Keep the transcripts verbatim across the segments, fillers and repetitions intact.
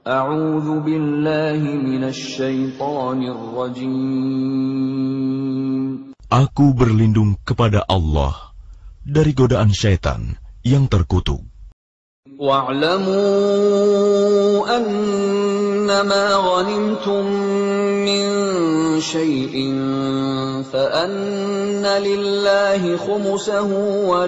A'udzu billahi minasy syaithanir rajim. Aku berlindung kepada Allah dari godaan syaitan yang terkutuk. Wa'lamu annama ghanimtum min syai'in fa anna lillahi khumsahu wa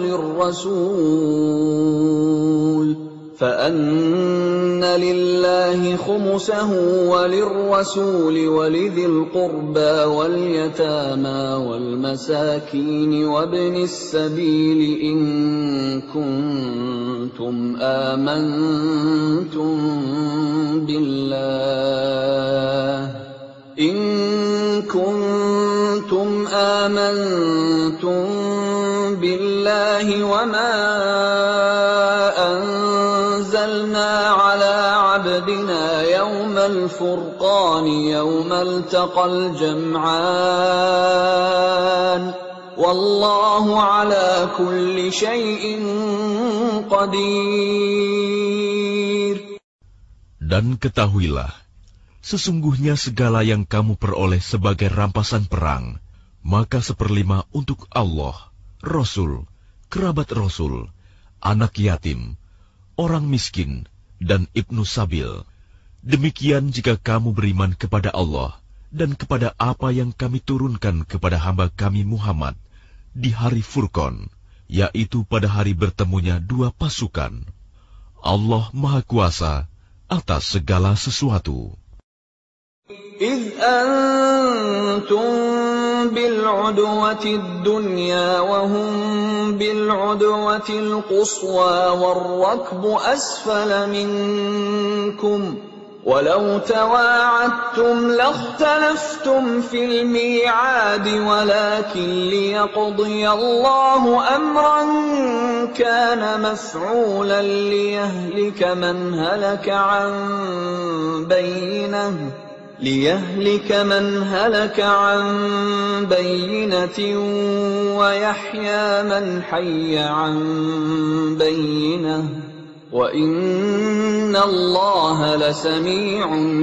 lirrasul فأن لله خمسه وللرسول ولذي القربى واليتامى والمساكين وابن السبيل إن كنتم آمنتم بالله إن كنتم آمنتم بالله وما على عبدنا يوم الفرقان يوم التقى الجمعان والله على كل شيء قدير. Dan ketahuilah, sesungguhnya segala yang kamu peroleh sebagai rampasan perang, maka seperlima untuk Allah, Rasul, kerabat Rasul, anak yatim, orang miskin, dan Ibnu Sabil. Demikian jika kamu beriman kepada Allah dan kepada apa yang kami turunkan kepada hamba kami Muhammad di hari Furqan, yaitu pada hari bertemunya dua pasukan. Allah Maha Kuasa atas segala sesuatu. إذ أنتم بالعدوة الدنيا وهم بالعدوة القصوى والركب أسفل منكم ولو تواعدتم لاختلفتم في الميعاد ولكن ليقضي الله أمرا كان مفعولا ليهلك من هلك عن بينه ليهلك من هلك عن بينة ويحيى من حي عن بينة وإن الله لسميع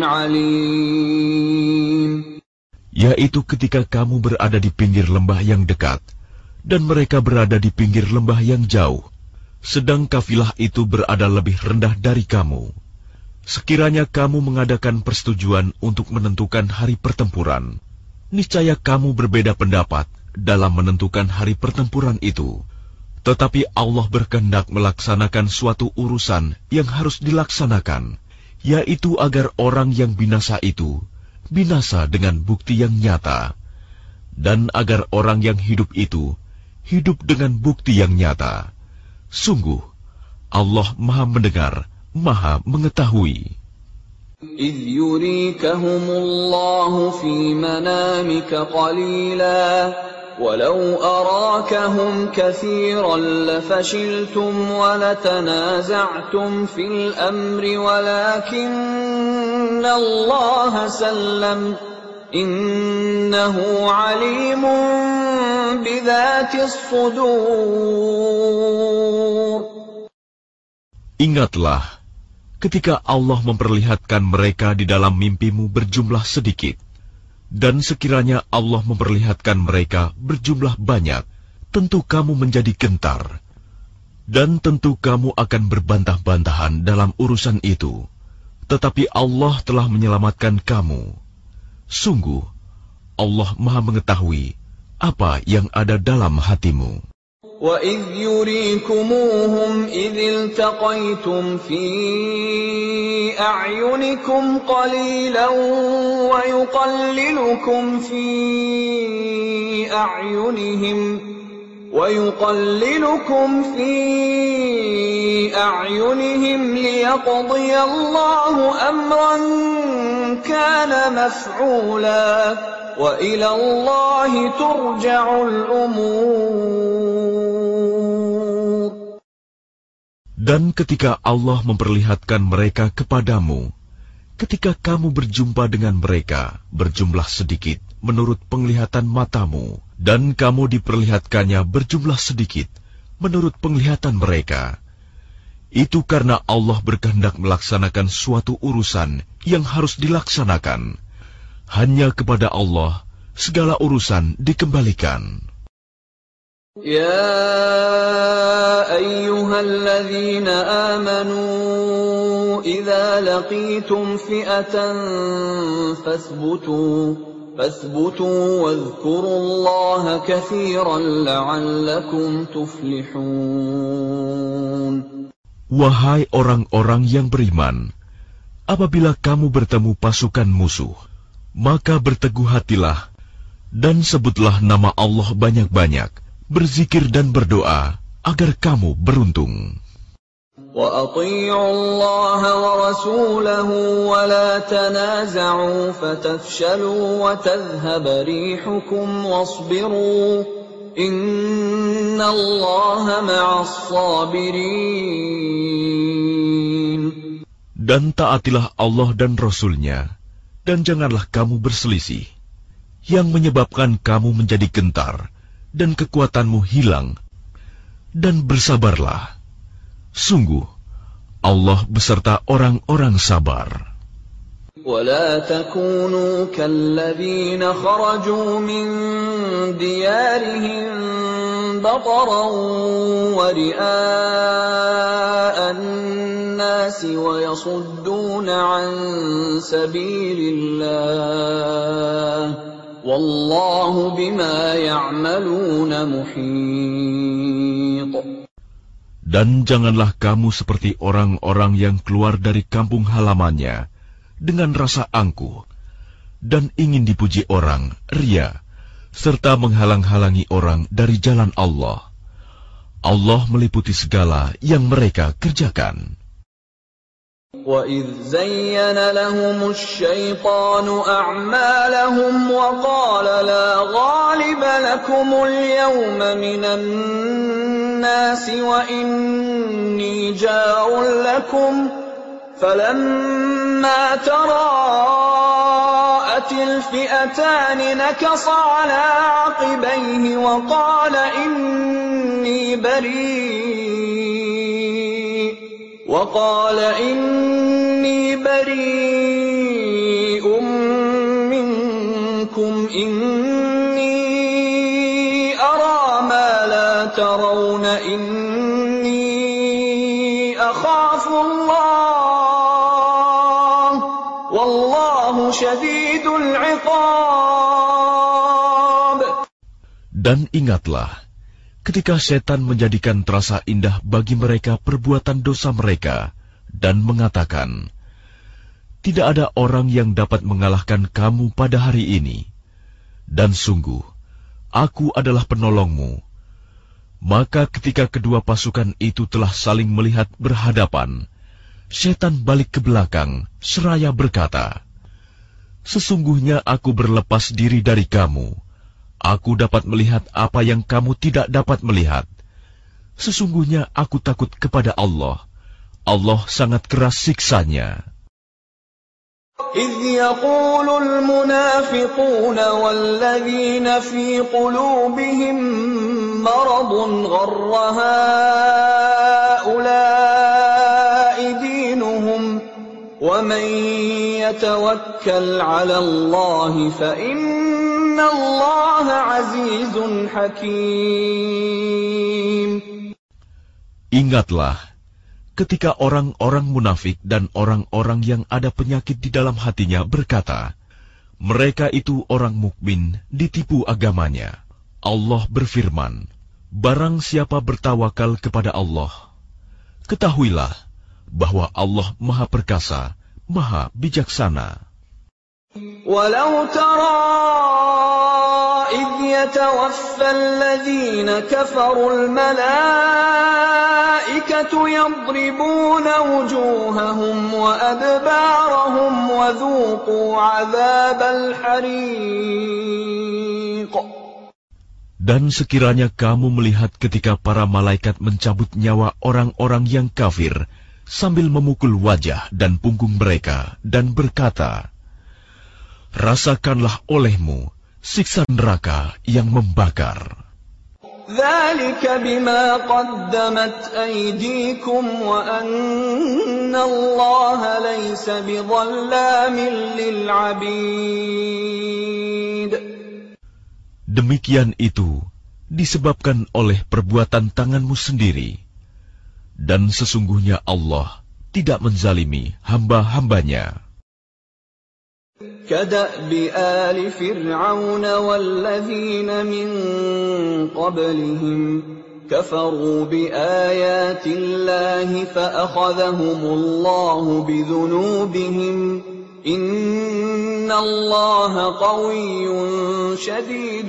عليم. Yaitu ketika kamu berada di pinggir lembah yang dekat dan mereka berada di pinggir lembah yang jauh, sedang kafilah itu berada lebih rendah dari kamu. Sekiranya kamu mengadakan persetujuan untuk menentukan hari pertempuran, niscaya kamu berbeda pendapat dalam menentukan hari pertempuran itu. Tetapi Allah berkehendak melaksanakan suatu urusan yang harus dilaksanakan, yaitu agar orang yang binasa itu binasa dengan bukti yang nyata, dan agar orang yang hidup itu hidup dengan bukti yang nyata. Sungguh, Allah Maha Mendengar, Maha Mengetahui. إذ يريكهم الله في منامك قليلا ولو أراكهم كثيرا لفشلتم ولتنازعتم في الأمر ولكن الله سلم إنه عليم بذات الصدور. Ingatlah ketika Allah memperlihatkan mereka di dalam mimpimu berjumlah sedikit, dan sekiranya Allah memperlihatkan mereka berjumlah banyak, tentu kamu menjadi gentar, dan tentu kamu akan berbantah-bantahan dalam urusan itu. Tetapi Allah telah menyelamatkan kamu. Sungguh, Allah Maha Mengetahui apa yang ada dalam hatimu. وَإِذْ يُرِيكُمُوهُمْ إِذِ الْتَقَيْتُمْ فِي أَعْيُنِكُمْ قَلِيلًا وَيُقَلِّلُكُمْ فِي أَعْيُنِهِمْ وَيُقَلِّلُكُمْ فِي أَعْيُنِهِمْ لِيَقْضِيَ اللَّهُ أَمْرًا كَانَ مَفْعُولًا وَإِلَى اللَّهِ تُرْجَعُ الْأُمُورُ. Dan ketika Allah memperlihatkan mereka kepadamu, ketika kamu berjumpa dengan mereka berjumlah sedikit menurut penglihatan matamu, dan kamu diperlihatkannya berjumlah sedikit menurut penglihatan mereka, Itu karena Allah berkehendak melaksanakan suatu urusan yang harus dilaksanakan. Hanya kepada Allah segala urusan dikembalikan. Ya ayyuhalladzina amanu idza laqitum fi'atan fasbutu fasbutu wadhkurullaha katsiran la'allakum tuflihun. Wahai orang-orang yang beriman, apabila kamu bertemu pasukan musuh, maka berteguh hatilah dan sebutlah nama Allah banyak-banyak, berzikir dan berdoa agar kamu beruntung. Wa athi'u Allah wa rasulahu wa la tanaza'u fatafshalu wa tadhhab rihukum wasbiru inna Allah ma'as sabirin. Dan taatilah Allah dan Rasul-Nya, dan janganlah kamu berselisih, yang menyebabkan kamu menjadi gentar dan kekuatanmu hilang, dan bersabarlah. Sungguh, Allah beserta orang-orang sabar. ولا تكونوا كالذين خرجوا من ديارهم بطرا ورئاء الناس ويصدون عن سبيل الله والله بما يعملون محيط. Dan janganlah kamu seperti orang-orang yang keluar dari kampung halamannya dengan rasa angkuh, dan ingin dipuji orang, ria, serta menghalang-halangi orang dari jalan Allah. Allah meliputi segala yang mereka kerjakan. وَإِذْ زَيَّنَ لَهُمُ الشَّيْطَانُ أَعْمَالَهُمْ وَقَالَ لَا غَالِبَ لَكُمُ الْيَوْمَ مِنَ النَّاسِ وَإِنِّي جَارٌ لَكُمْ فَلَمَّا تَرَاءَتِ الْفِئَتَانِ نَكَصَ عَلَى عَقِبَيْهِ وَقَالَ إِنِّي بَرِيءٌ وَقَالَ إِنِّي بَرِيءٌ مِّنكُمْ إِنِّي أَرَىٰ مَا لَا تَرَوْنَ إِنِّي أَخَافُ اللَّهَ وَاللَّهُ شَدِيدُ الْعِقَابِ. Dan ingatlah, ketika setan menjadikan terasa indah bagi mereka perbuatan dosa mereka, dan mengatakan, tidak ada orang yang dapat mengalahkan kamu pada hari ini, dan sungguh, aku adalah penolongmu. Maka ketika kedua pasukan itu telah saling melihat berhadapan, setan balik ke belakang, seraya berkata, sesungguhnya aku berlepas diri dari kamu. Aku dapat melihat apa yang kamu tidak dapat melihat. Sesungguhnya aku takut kepada Allah. Allah sangat keras siksanya. إِذْ يَقُولُ الْمُنَافِقُونَ وَالَّذِينَ فِي قُلُوبِهِم مَّرَضٌ غَرَّ هَٰؤُلَاءِ دِينُهُمْ وَمَن يَتَوَكَّلْ عَلَى اللَّهِ فَإِنَّ اللَّهَ عَزِيزٌ حَكِيمٌ. Ingatlah, ketika orang-orang munafik dan orang-orang yang ada penyakit di dalam hatinya berkata, mereka itu orang mukmin ditipu agamanya. Allah berfirman, barang siapa bertawakal kepada Allah, ketahuilah bahwa Allah Maha Perkasa, Maha Bijaksana. Walau tara idh yatawaffa alladhina kafaru al-malaikatu yadribuna wujuhahum wa adbarahum wa dhuqu 'adzabal hariq. Dan sekiranya kamu melihat ketika para malaikat mencabut nyawa orang-orang yang kafir sambil memukul wajah dan punggung mereka dan berkata, rasakanlah olehmu siksa neraka yang membakar. ذلك بما قدمت أيديكم وأن الله ليس بظلام للعبيد. Demikian itu disebabkan oleh perbuatan tanganmu sendiri, dan sesungguhnya Allah tidak menzalimi hamba-hambanya. كدأب آل فرعون والذين من قبلهم كفروا بآيات الله فأخذهم الله بذنوبهم إن الله قوي شديد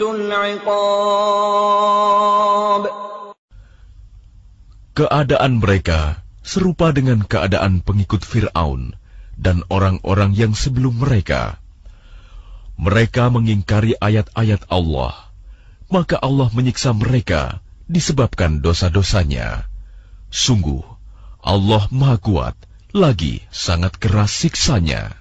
العقاب. Keadaan mereka serupa dengan keadaan pengikut Fir'aun dan orang-orang yang sebelum mereka. Mereka mengingkari ayat-ayat Allah, maka Allah menyiksa mereka disebabkan dosa-dosanya. Sungguh, Allah Maha Kuat, lagi sangat keras siksanya.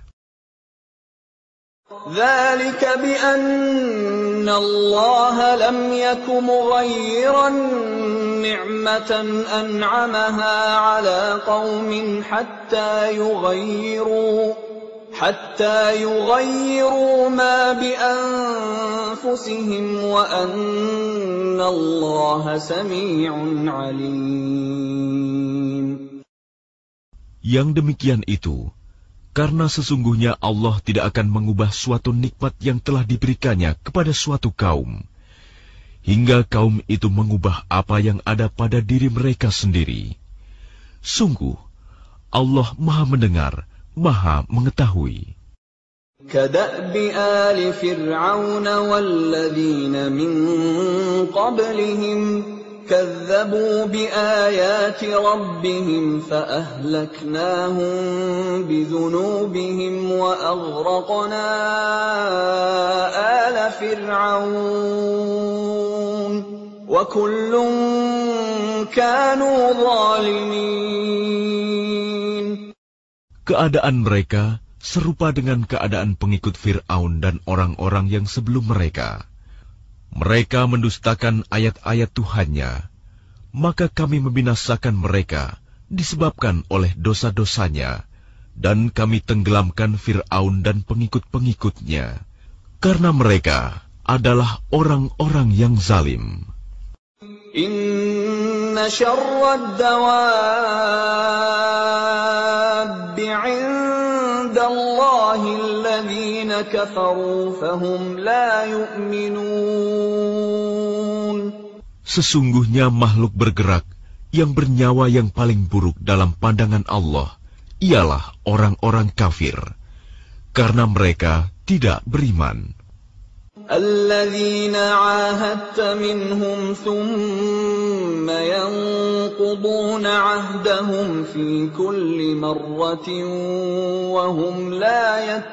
ذلك بأن الله لم يك مغيرا نعمة أنعمها على قوم حتى يغيروا حتى يغيروا ما بأنفسهم وأن الله سميع عليم. Yang demikian itu karena sesungguhnya Allah tidak akan mengubah suatu nikmat yang telah diberikannya kepada suatu kaum, hingga kaum itu mengubah apa yang ada pada diri mereka sendiri. Sungguh, Allah Maha Mendengar, Maha Mengetahui. كدأب آل فرعون والذين من قبلهم كذبوا بآيات ربهم فأهلكناهم بذنوبهم وأغرقنا آل فرعون وكل كانوا ظالمين. Keadaan mereka serupa dengan keadaan pengikut Fir'aun dan orang-orang yang sebelum mereka. Mereka mendustakan ayat-ayat Tuhannya, maka kami membinasakan mereka disebabkan oleh dosa-dosanya, dan kami tenggelamkan Fir'aun dan pengikut-pengikutnya, karena mereka adalah orang-orang yang zalim. Inna syarrad dawab 'indallahi alladhina kafaru fahum la yu'minun. Sesungguhnya makhluk bergerak yang bernyawa yang paling buruk dalam pandangan Allah ialah orang-orang kafir, karena mereka tidak beriman. الذين عاهدت منهم ثم ينقضون عهدهم في كل مرة وهم لا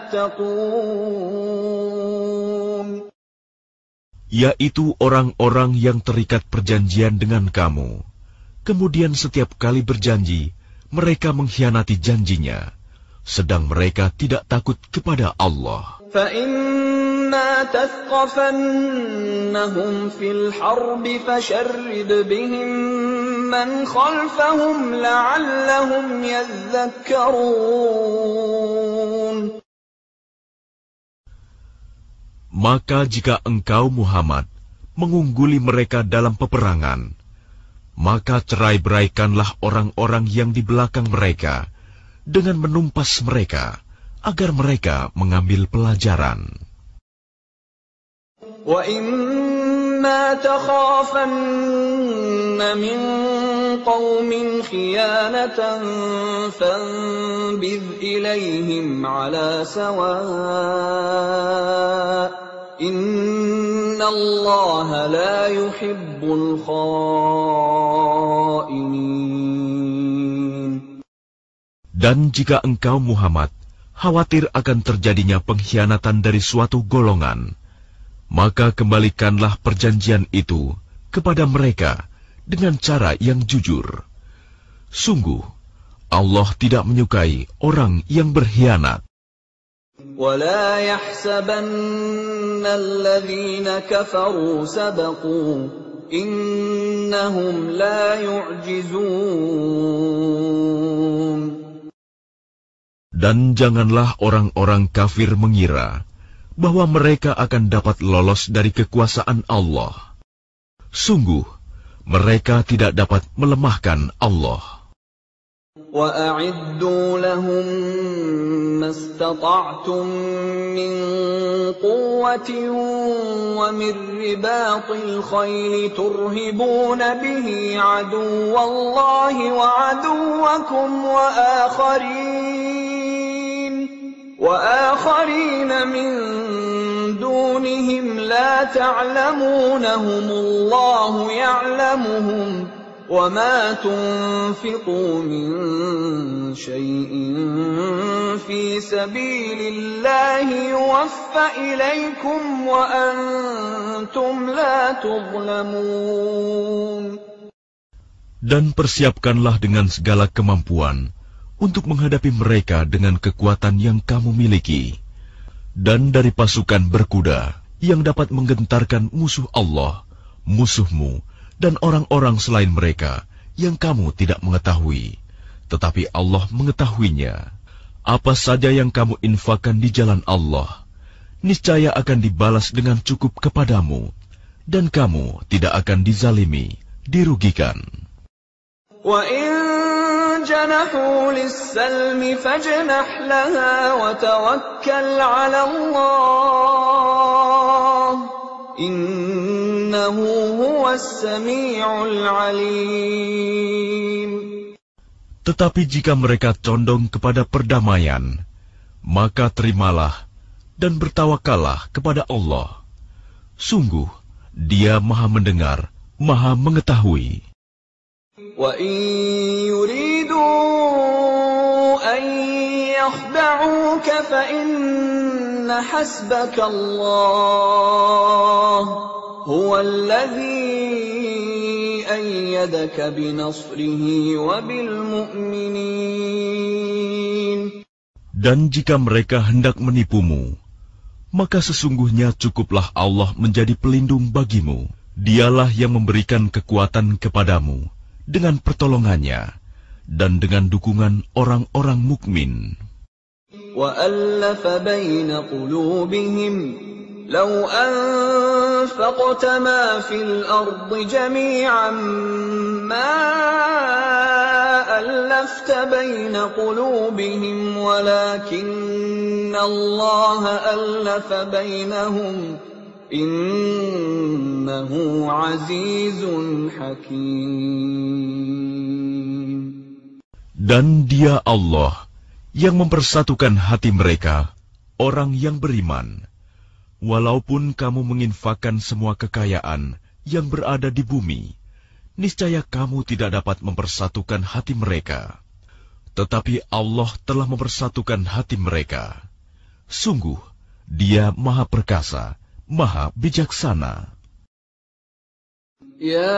يتقون. Yaitu orang-orang yang terikat perjanjian dengan kamu, kemudian setiap kali berjanji mereka mengkhianati janjinya, sedang mereka tidak takut kepada Allah. فَإِمَّا تَثْقَفَنَّهُمْ فِي الْحَرْبِ فَشَرِّدْ بِهِمْ مَنْ خَلْفَهُمْ لَعَلَّهُمْ يَذَّكَّرُونَ. Maka jika engkau Muhammad mengungguli mereka dalam peperangan, maka cerai-beraikanlah orang-orang yang di belakang mereka dengan menumpas mereka, agar mereka mengambil pelajaran. وَإِمَّا تَخَافَنَّ مِنْ قَوْمٍ خِيَانَةً فَانبِذْ إِلَيْهِمْ عَلَى سَوَاءٍ إِنَّ اللَّهَ لَا يُحِبُّ الْخَائِنِينَ. Dan jika engkau Muhammad khawatir akan terjadinya pengkhianatan dari suatu golongan, maka kembalikanlah perjanjian itu kepada mereka dengan cara yang jujur. Sungguh, Allah tidak menyukai orang yang berkhianat. وَلَا يَحْسَبَنَّ الَّذِينَ كَفَرُوا سَبَقُوا إنهم لا يعجزون. Dan janganlah orang-orang kafir mengira bahwa mereka akan dapat lolos dari kekuasaan Allah. Sungguh, mereka tidak dapat melemahkan Allah. وَأَعِدُّوا لَهُم مَّا اسْتَطَعْتُم مِّن قُوَّةٍ وَمِن رِّبَاطِ الْخَيْلِ تُرْهِبُونَ بِهِ عَدُوَّ اللَّهِ وَعَدُوَّكُمْ وَآخَرِينَ وَآخَرِينَ مِن دُونِهِمْ لَا تَعْلَمُونَهُمُ اللَّهُ يَعْلَمُهُمْ وَمَا تُنفِقُوا مِن شَيْءٍ فِي سَبِيلِ اللَّهِ يُوَفَّ إِلَيْكُمْ وَأَنْتُمْ لَا تُظْلَمُونَ. Dan persiapkanlah dengan segala kemampuan untuk menghadapi mereka dengan kekuatan yang kamu miliki, dan dari pasukan berkuda yang dapat menggentarkan musuh Allah, musuhmu, dan orang-orang selain mereka yang kamu tidak mengetahui, tetapi Allah mengetahuinya. Apa saja yang kamu infakkan di jalan Allah, niscaya akan dibalas dengan cukup kepadamu, dan kamu tidak akan dizalimi, dirugikan. وَإِن جَنَحُوا لِلسَّلْمِ فَاجْنَحْ لَهَا وَتَوَكَّلْ عَلَى اللَّهِ إِنَّهُ هُوَ السَّمِيعُ الْعَلِيمُ. Tetapi jika mereka condong kepada perdamaian, maka terimalah dan bertawakallah kepada Allah. Sungguh, Dia Maha Mendengar, Maha Mengetahui. وَإِن يُرِيدُوا أَن يَخْدَعُوكَ فَإِنَّ حَسْبَكَ اللَّهُ هُوَ الَّذِي أَيَّدَكَ بِنَصْرِهِ وَبِالْمُؤْمِنِينَ. Dan jika mereka hendak menipumu, maka sesungguhnya cukuplah Allah menjadi pelindung bagimu. Dialah yang memberikan kekuatan kepadamu dengan pertolongannya dan dengan dukungan orang-orang mukmin. وَأَلَّفَ بَيْنَ قُلُوبِهِمْ لَوْ أَنفَقْتَ مَا فِي الْأَرْضِ جَمِيعًا مَا أَلَّفْتَ بَيْنَ قُلُوبِهِمْ وَلَكِنَّ اللَّهَ أَلَّفَ بَيْنَهُمْ Innahu azizun hakim. Dan Dia Allah yang mempersatukan hati mereka, orang yang beriman. Walaupun kamu menginfakkan semua kekayaan yang berada di bumi, niscaya kamu tidak dapat mempersatukan hati mereka. Tetapi Allah telah mempersatukan hati mereka. Sungguh, Dia Maha Perkasa, Maha Bijaksana. Ya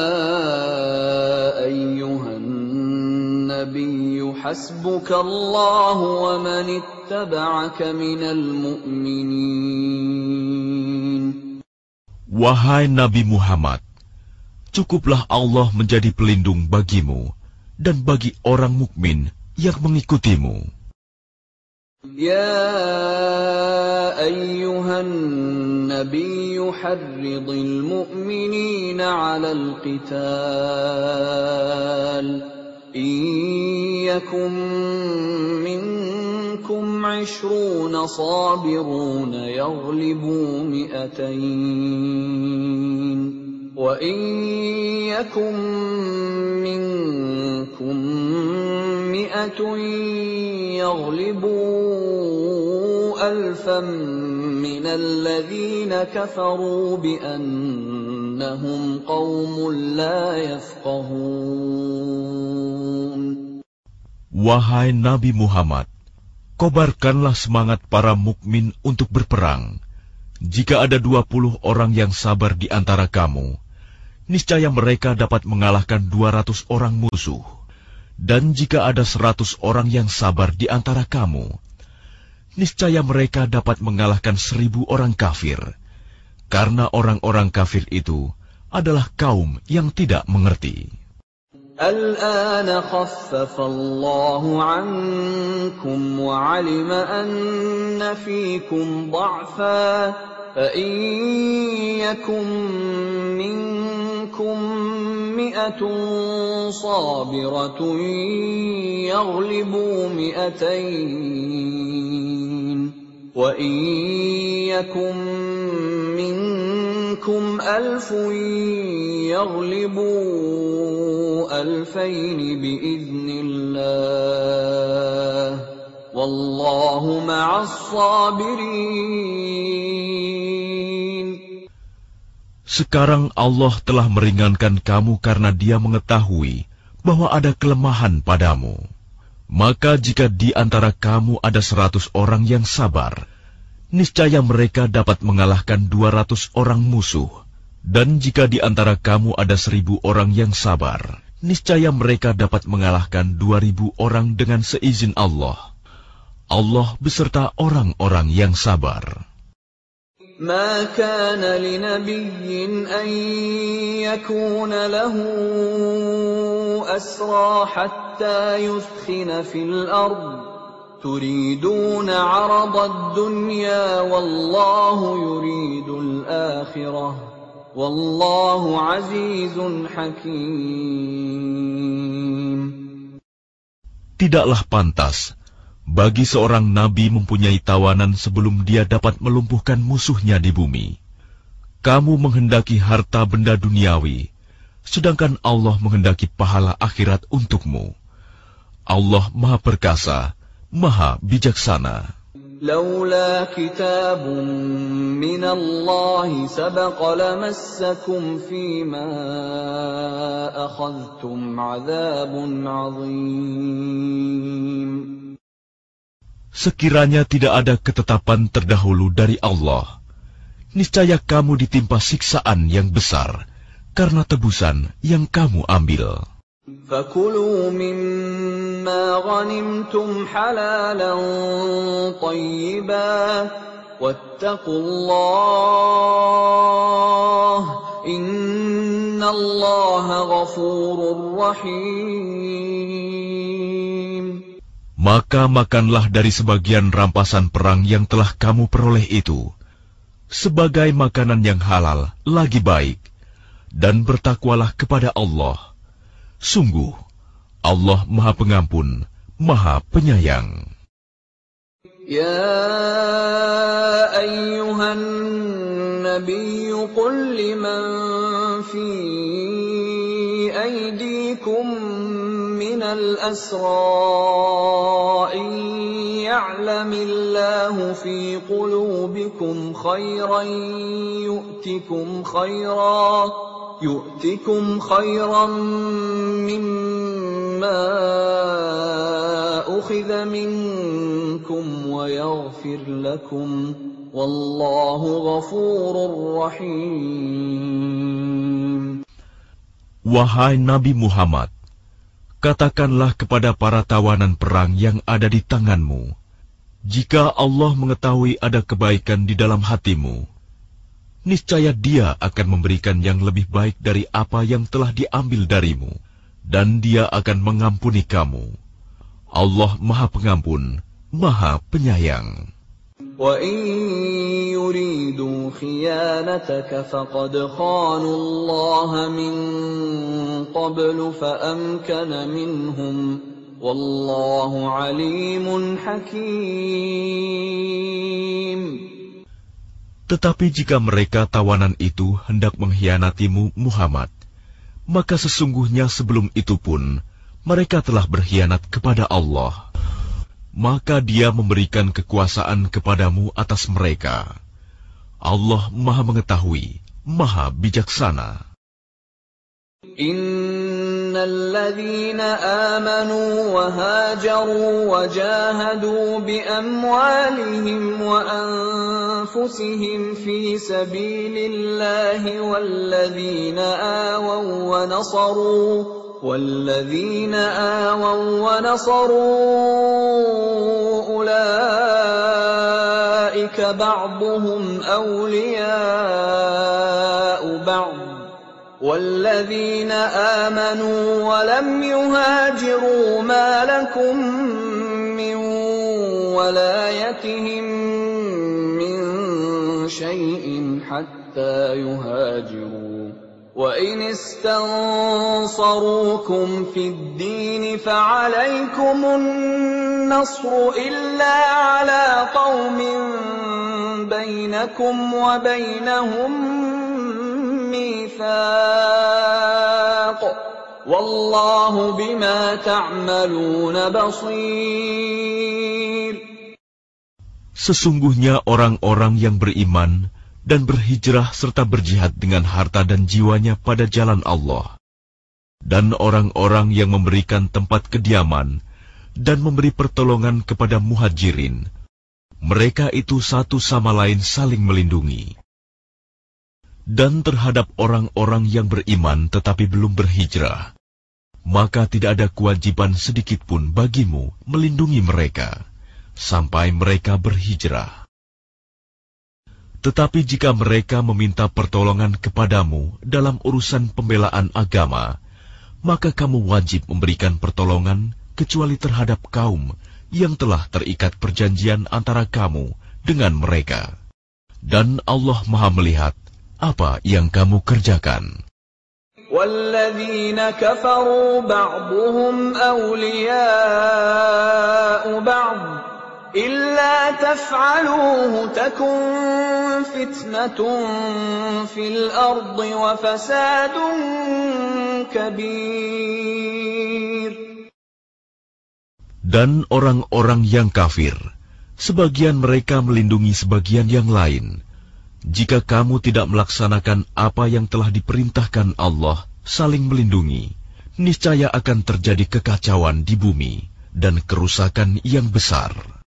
ayyuhan nabiyyu hasbukallahu wa man ittaba'aka minal mu'minin. Wahai Nabi Muhammad, cukuplah Allah menjadi pelindung bagimu dan bagi orang mukmin yang mengikutimu. Ya ayyuhan nabiyyu harridil mu'minina 'alal qital. In yakum minkum 'ishruna sabiruna yaghlibu mi'atayn. Wa in yakum minkum mi'atun yaghlibu alfan minal ladzina kafaru bi annahum qaumun la yafqahun. Wahai Nabi Muhammad, kobarkanlah semangat para mukmin untuk berperang. Jika ada dua puluh orang yang sabar di antara kamu, niscaya mereka dapat mengalahkan dua ratus orang musuh. Dan jika ada seratus orang yang sabar di antara kamu, niscaya mereka dapat mengalahkan seribu orang kafir. Karena orang-orang kafir itu adalah kaum yang tidak mengerti. الآن خفف الله عنكم وعلم أن فيكم ضعفا فإن يكن منكم مئة صابرة يغلبوا مئتين وإن يكن منكم ألف يغلبوا ألفين بإذن الله والله مع الصابرين. Sekarang Allah telah meringankan kamu karena Dia mengetahui bahwa ada kelemahan padamu. Maka jika di antara kamu ada seratus orang yang sabar, niscaya mereka dapat mengalahkan dua ratus orang musuh. Dan jika di antara kamu ada seribu orang yang sabar, niscaya mereka dapat mengalahkan dua ribu orang dengan seizin Allah. Allah beserta orang-orang yang sabar. ما كان لنبي أن يكون له أسرى حتى يثخن في الأرض تريدون عرض الدنيا والله يريد الآخرة والله عزيز حكيم. Tidaklah pantas bagi seorang nabi mempunyai tawanan sebelum dia dapat melumpuhkan musuhnya di bumi. Kamu menghendaki harta benda duniawi, sedangkan Allah menghendaki pahala akhirat untukmu. Allah Maha Perkasa, Maha Bijaksana. لولا كتاب من الله سبق لمسكم فيما أخذتم عذاب عظيم. Sekiranya tidak ada ketetapan terdahulu dari Allah, niscaya kamu ditimpa siksaan yang besar karena tebusan yang kamu ambil. فَكُلُوا مِمَّا غَنِمْتُمْ حَلَالًا طَيِّبًا وَاتَّقُوا اللَّهَ إِنَّ اللَّهَ غَفُورٌ رَّحِيمٌ. Maka makanlah dari sebagian rampasan perang yang telah kamu peroleh itu, sebagai makanan yang halal lagi baik, dan bertakwalah kepada Allah. Sungguh, Allah Maha Pengampun, Maha Penyayang. Ya ayyuhan nabiyyu qul liman fi aydikum minal asra in ya'lamillahu fi qulubikum khairan yu'tikum khairan يؤتكم خيرا مما أخذ منكم ويغفر لكم والله غفور رحيم. Wahai Nabi Muhammad, katakanlah kepada para tawanan perang yang ada di tanganmu, jika Allah mengetahui ada kebaikan di dalam hatimu, niscaya Dia akan memberikan yang lebih baik dari apa yang telah diambil darimu, dan Dia akan mengampuni kamu. Allah Maha Pengampun, Maha Penyayang. وَإِن يُرِيدُوا خِيَانَتَكَ فَقَدْ خَانُوا اللَّهَ مِن قَبْلُ فَأَمْكَنَ مِنْهُمْ وَاللَّهُ عَلِيمٌ حَكِيمٌ. Tetapi jika mereka tawanan itu hendak mengkhianatimu Muhammad, maka sesungguhnya sebelum itu pun mereka telah berkhianat kepada Allah. Maka Dia memberikan kekuasaan kepadamu atas mereka. Allah Maha Mengetahui, Maha Bijaksana. إن الذين آمنوا وهاجروا وجاهدوا بأموالهم وأنفسهم في سبيل الله والذين آووا ونصروا والذين آووا ونصروا أولئك بعضهم أولياء بعض والذين آمنوا ولم يهاجروا ما لكم من ولايتهم من شيء حتى يهاجروا وإن استنصروكم في الدين فعليكم النصر إلا على قوم بينكم وبينهم ميثاق والله بما تعملون بصير. Sesungguhnya orang-orang yang beriman dan berhijrah serta berjihad dengan harta dan jiwanya pada jalan Allah, dan orang-orang yang memberikan tempat kediaman dan memberi pertolongan kepada muhajirin, mereka itu satu sama lain saling melindungi. Dan terhadap orang-orang yang beriman tetapi belum berhijrah, maka tidak ada kewajiban sedikitpun bagimu melindungi mereka sampai mereka berhijrah. Tetapi jika mereka meminta pertolongan kepadamu dalam urusan pembelaan agama, maka kamu wajib memberikan pertolongan kecuali terhadap kaum yang telah terikat perjanjian antara kamu dengan mereka. Dan Allah Maha melihat apa yang kamu kerjakan. وَالَّذِينَ كَفَرُوا بَعْضُهُمْ أَوْلِيَاءُ بَعْضٍ إِلَّا تَفْعَلُوهُ تَكُنْ فِتْنَةٌ فِي الْأَرْضِ وَفَسَادٌ كَبِيرٌ. Dan orang-orang yang kafir, sebagian mereka melindungi sebagian yang lain. Jika kamu tidak melaksanakan apa yang telah diperintahkan Allah, saling melindungi, niscaya akan terjadi kekacauan di bumi dan kerusakan yang besar.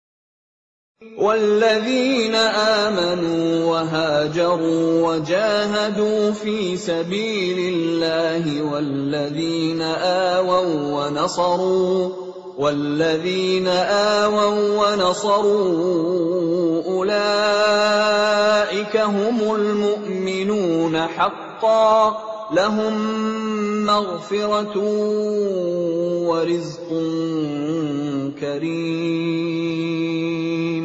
وَالَّذِينَ آمَنُوا وَهَاجَرُوا وَجَاهَدُوا فِي سَبِيلِ اللَّهِ وَالَّذِينَ آوَوا وَّنَصَرُوا وَالَّذِينَ آوَوا وَّنَصَرُوا أُولَئِكَ هُمُ الْمُؤْمِنُونَ حَقًّا لَهُم مَّغْفِرَةٌ وَرِزْقٌ كَرِيمٌ.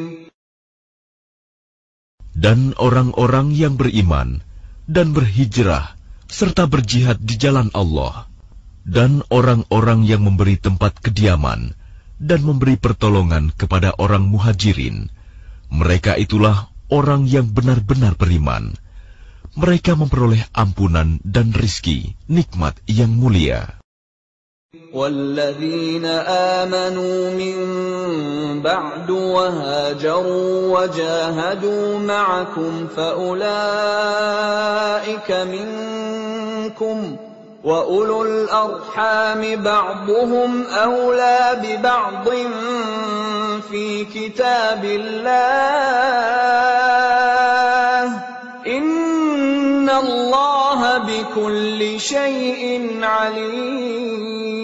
Dan orang-orang yang beriman dan berhijrah serta berjihad di jalan Allah, dan orang-orang yang memberi tempat kediaman dan memberi pertolongan kepada orang muhajirin, mereka itulah orang yang benar-benar beriman. Mereka memperoleh ampunan dan rizki, nikmat yang mulia. وَالَّذِينَ آمَنُوا مِن بَعْدُ وَهَاجَرُوا وَجَاهَدُوا مَعَكُمْ فَأُولَئِكَ مِنكُمْ وَأُولُو الْأَرْحَامِ بَعْضُهُمْ أَوْلَى بِبَعْضٍ فِي كِتَابِ اللَّهِ إِنَّ اللَّهَ بِكُلِّ شَيْءٍ عَلِيمٌ.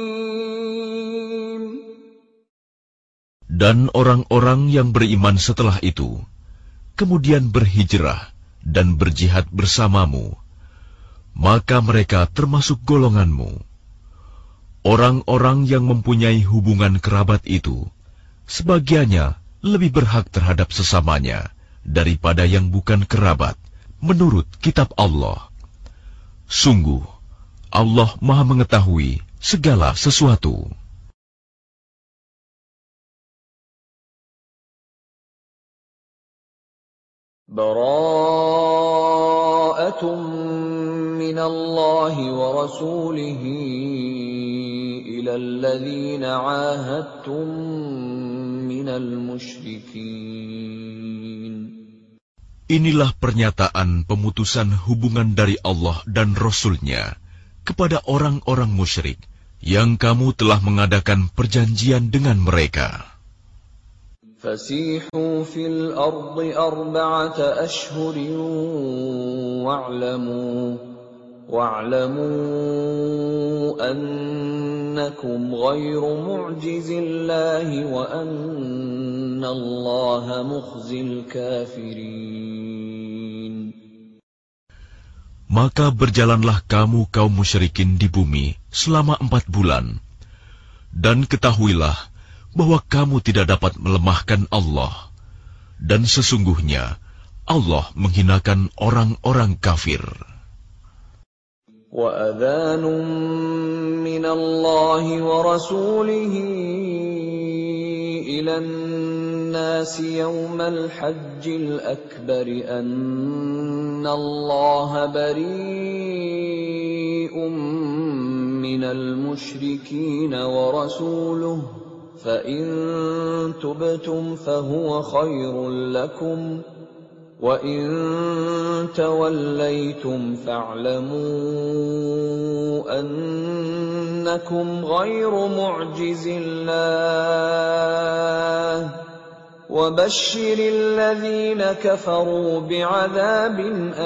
Dan orang-orang yang beriman setelah itu, kemudian berhijrah dan berjihad bersamamu, maka mereka termasuk golonganmu. Orang-orang yang mempunyai hubungan kerabat itu, sebagiannya lebih berhak terhadap sesamanya daripada yang bukan kerabat, menurut kitab Allah. Sungguh, Allah Maha mengetahui segala sesuatu. Bara'atun minallahi wa rasulihi ilal ladzina 'ahadtum minal musyrikin. Inilah pernyataan pemutusan hubungan dari Allah dan Rasul-Nya kepada orang-orang musyrik yang kamu telah mengadakan perjanjian dengan mereka. Fasihu fil ardi arba'ata ashhurin wa'lamu wa'lamu annakum ghairu mu'jizillahi wa annallaha mukhzil kafirin. Maka berjalanlah kamu kaum musyrikin di bumi selama empat bulan, dan ketahuilah bahwa kamu tidak dapat melemahkan Allah, dan sesungguhnya Allah menghinakan orang-orang kafir. وَأَذَانٌ مِّنَ اللَّهِ وَرَسُولِهِ إِلَى النَّاسِ يَوْمَ الْحَجِّ الْأَكْبَرِ أَنَّ اللَّهَ بَرِيءٌ مِّنَ الْمُشْرِكِينَ وَرَسُولُهُ فَإِن تُبْتُمْ فَهُوَ خَيْرٌ لَّكُمْ وَإِن تَوَلَّيْتُمْ فَاعْلَمُوا أَنَّكُمْ غَيْرُ مُعْجِزِ اللَّهِ وَبَشِّرِ الَّذِينَ كَفَرُوا بِعَذَابٍ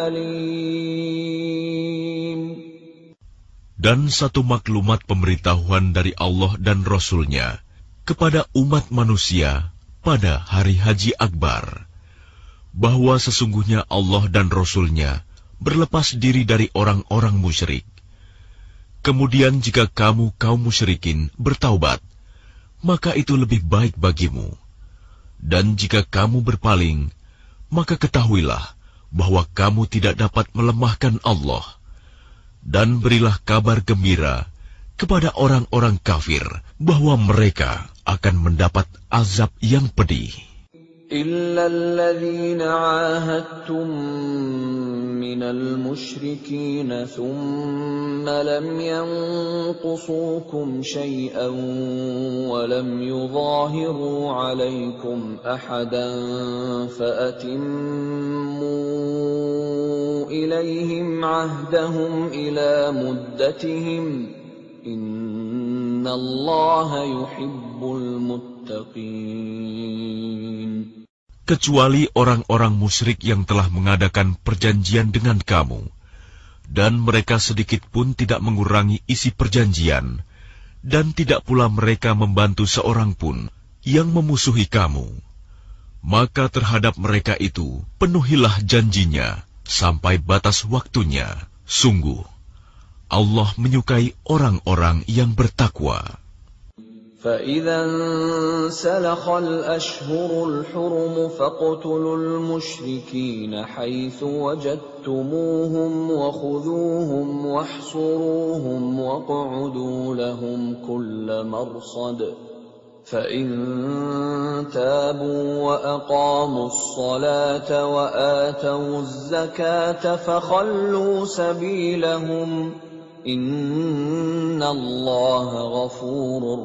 أَلِيمٍ. Dan satu maklumat pemberitahuan dari Allah dan Rasul-Nya kepada umat manusia pada hari Haji Akbar, bahwa sesungguhnya Allah dan Rasul-Nya berlepas diri dari orang-orang musyrik. Kemudian jika kamu kaum musyrikin bertaubat, maka itu lebih baik bagimu. Dan jika kamu berpaling, maka ketahuilah bahwa kamu tidak dapat melemahkan Allah. Dan berilah kabar gembira kepada orang-orang kafir bahwa mereka akan mendapat azab yang pedih. إِلَّا الَّذِينَ عَاهَدتُّم مِّنَ الْمُشْرِكِينَ ثُمَّ لَمْ يَنقُصُوكُمْ شَيْئًا وَلَمْ يُظَاهِرُوا عَلَيْكُمْ أَحَدًا فَأَتِمُّوا إِلَيْهِمْ عَهْدَهُمْ إِلَى مُدَّتِهِمْ إِنَّ اللَّهَ يُحِبُّ الْمُتَّقِينَ. Kecuali orang-orang musyrik yang telah mengadakan perjanjian dengan kamu, dan mereka sedikit pun tidak mengurangi isi perjanjian, dan tidak pula mereka membantu seorang pun yang memusuhi kamu. Maka terhadap mereka itu penuhilah janjinya sampai batas waktunya. Sungguh, Allah menyukai orang-orang yang bertakwa. فَإِذَا انسَلَخَ الْأَشْهُرُ الْحُرُمُ فَاقْتُلُوا الْمُشْرِكِينَ حَيْثُ وَجَدتُّمُوهُمْ وَخُذُوهُمْ وَاحْصُرُوهُمْ وَاقْعُدُوا لَهُمْ كُلَّ مَرْصَدٍ فَإِن تَابُوا وَأَقَامُوا الصَّلَاةَ وَآتَوُا الزَّكَاةَ فَخَلُّوا سَبِيلَهُمْ Inna Allah ghafurur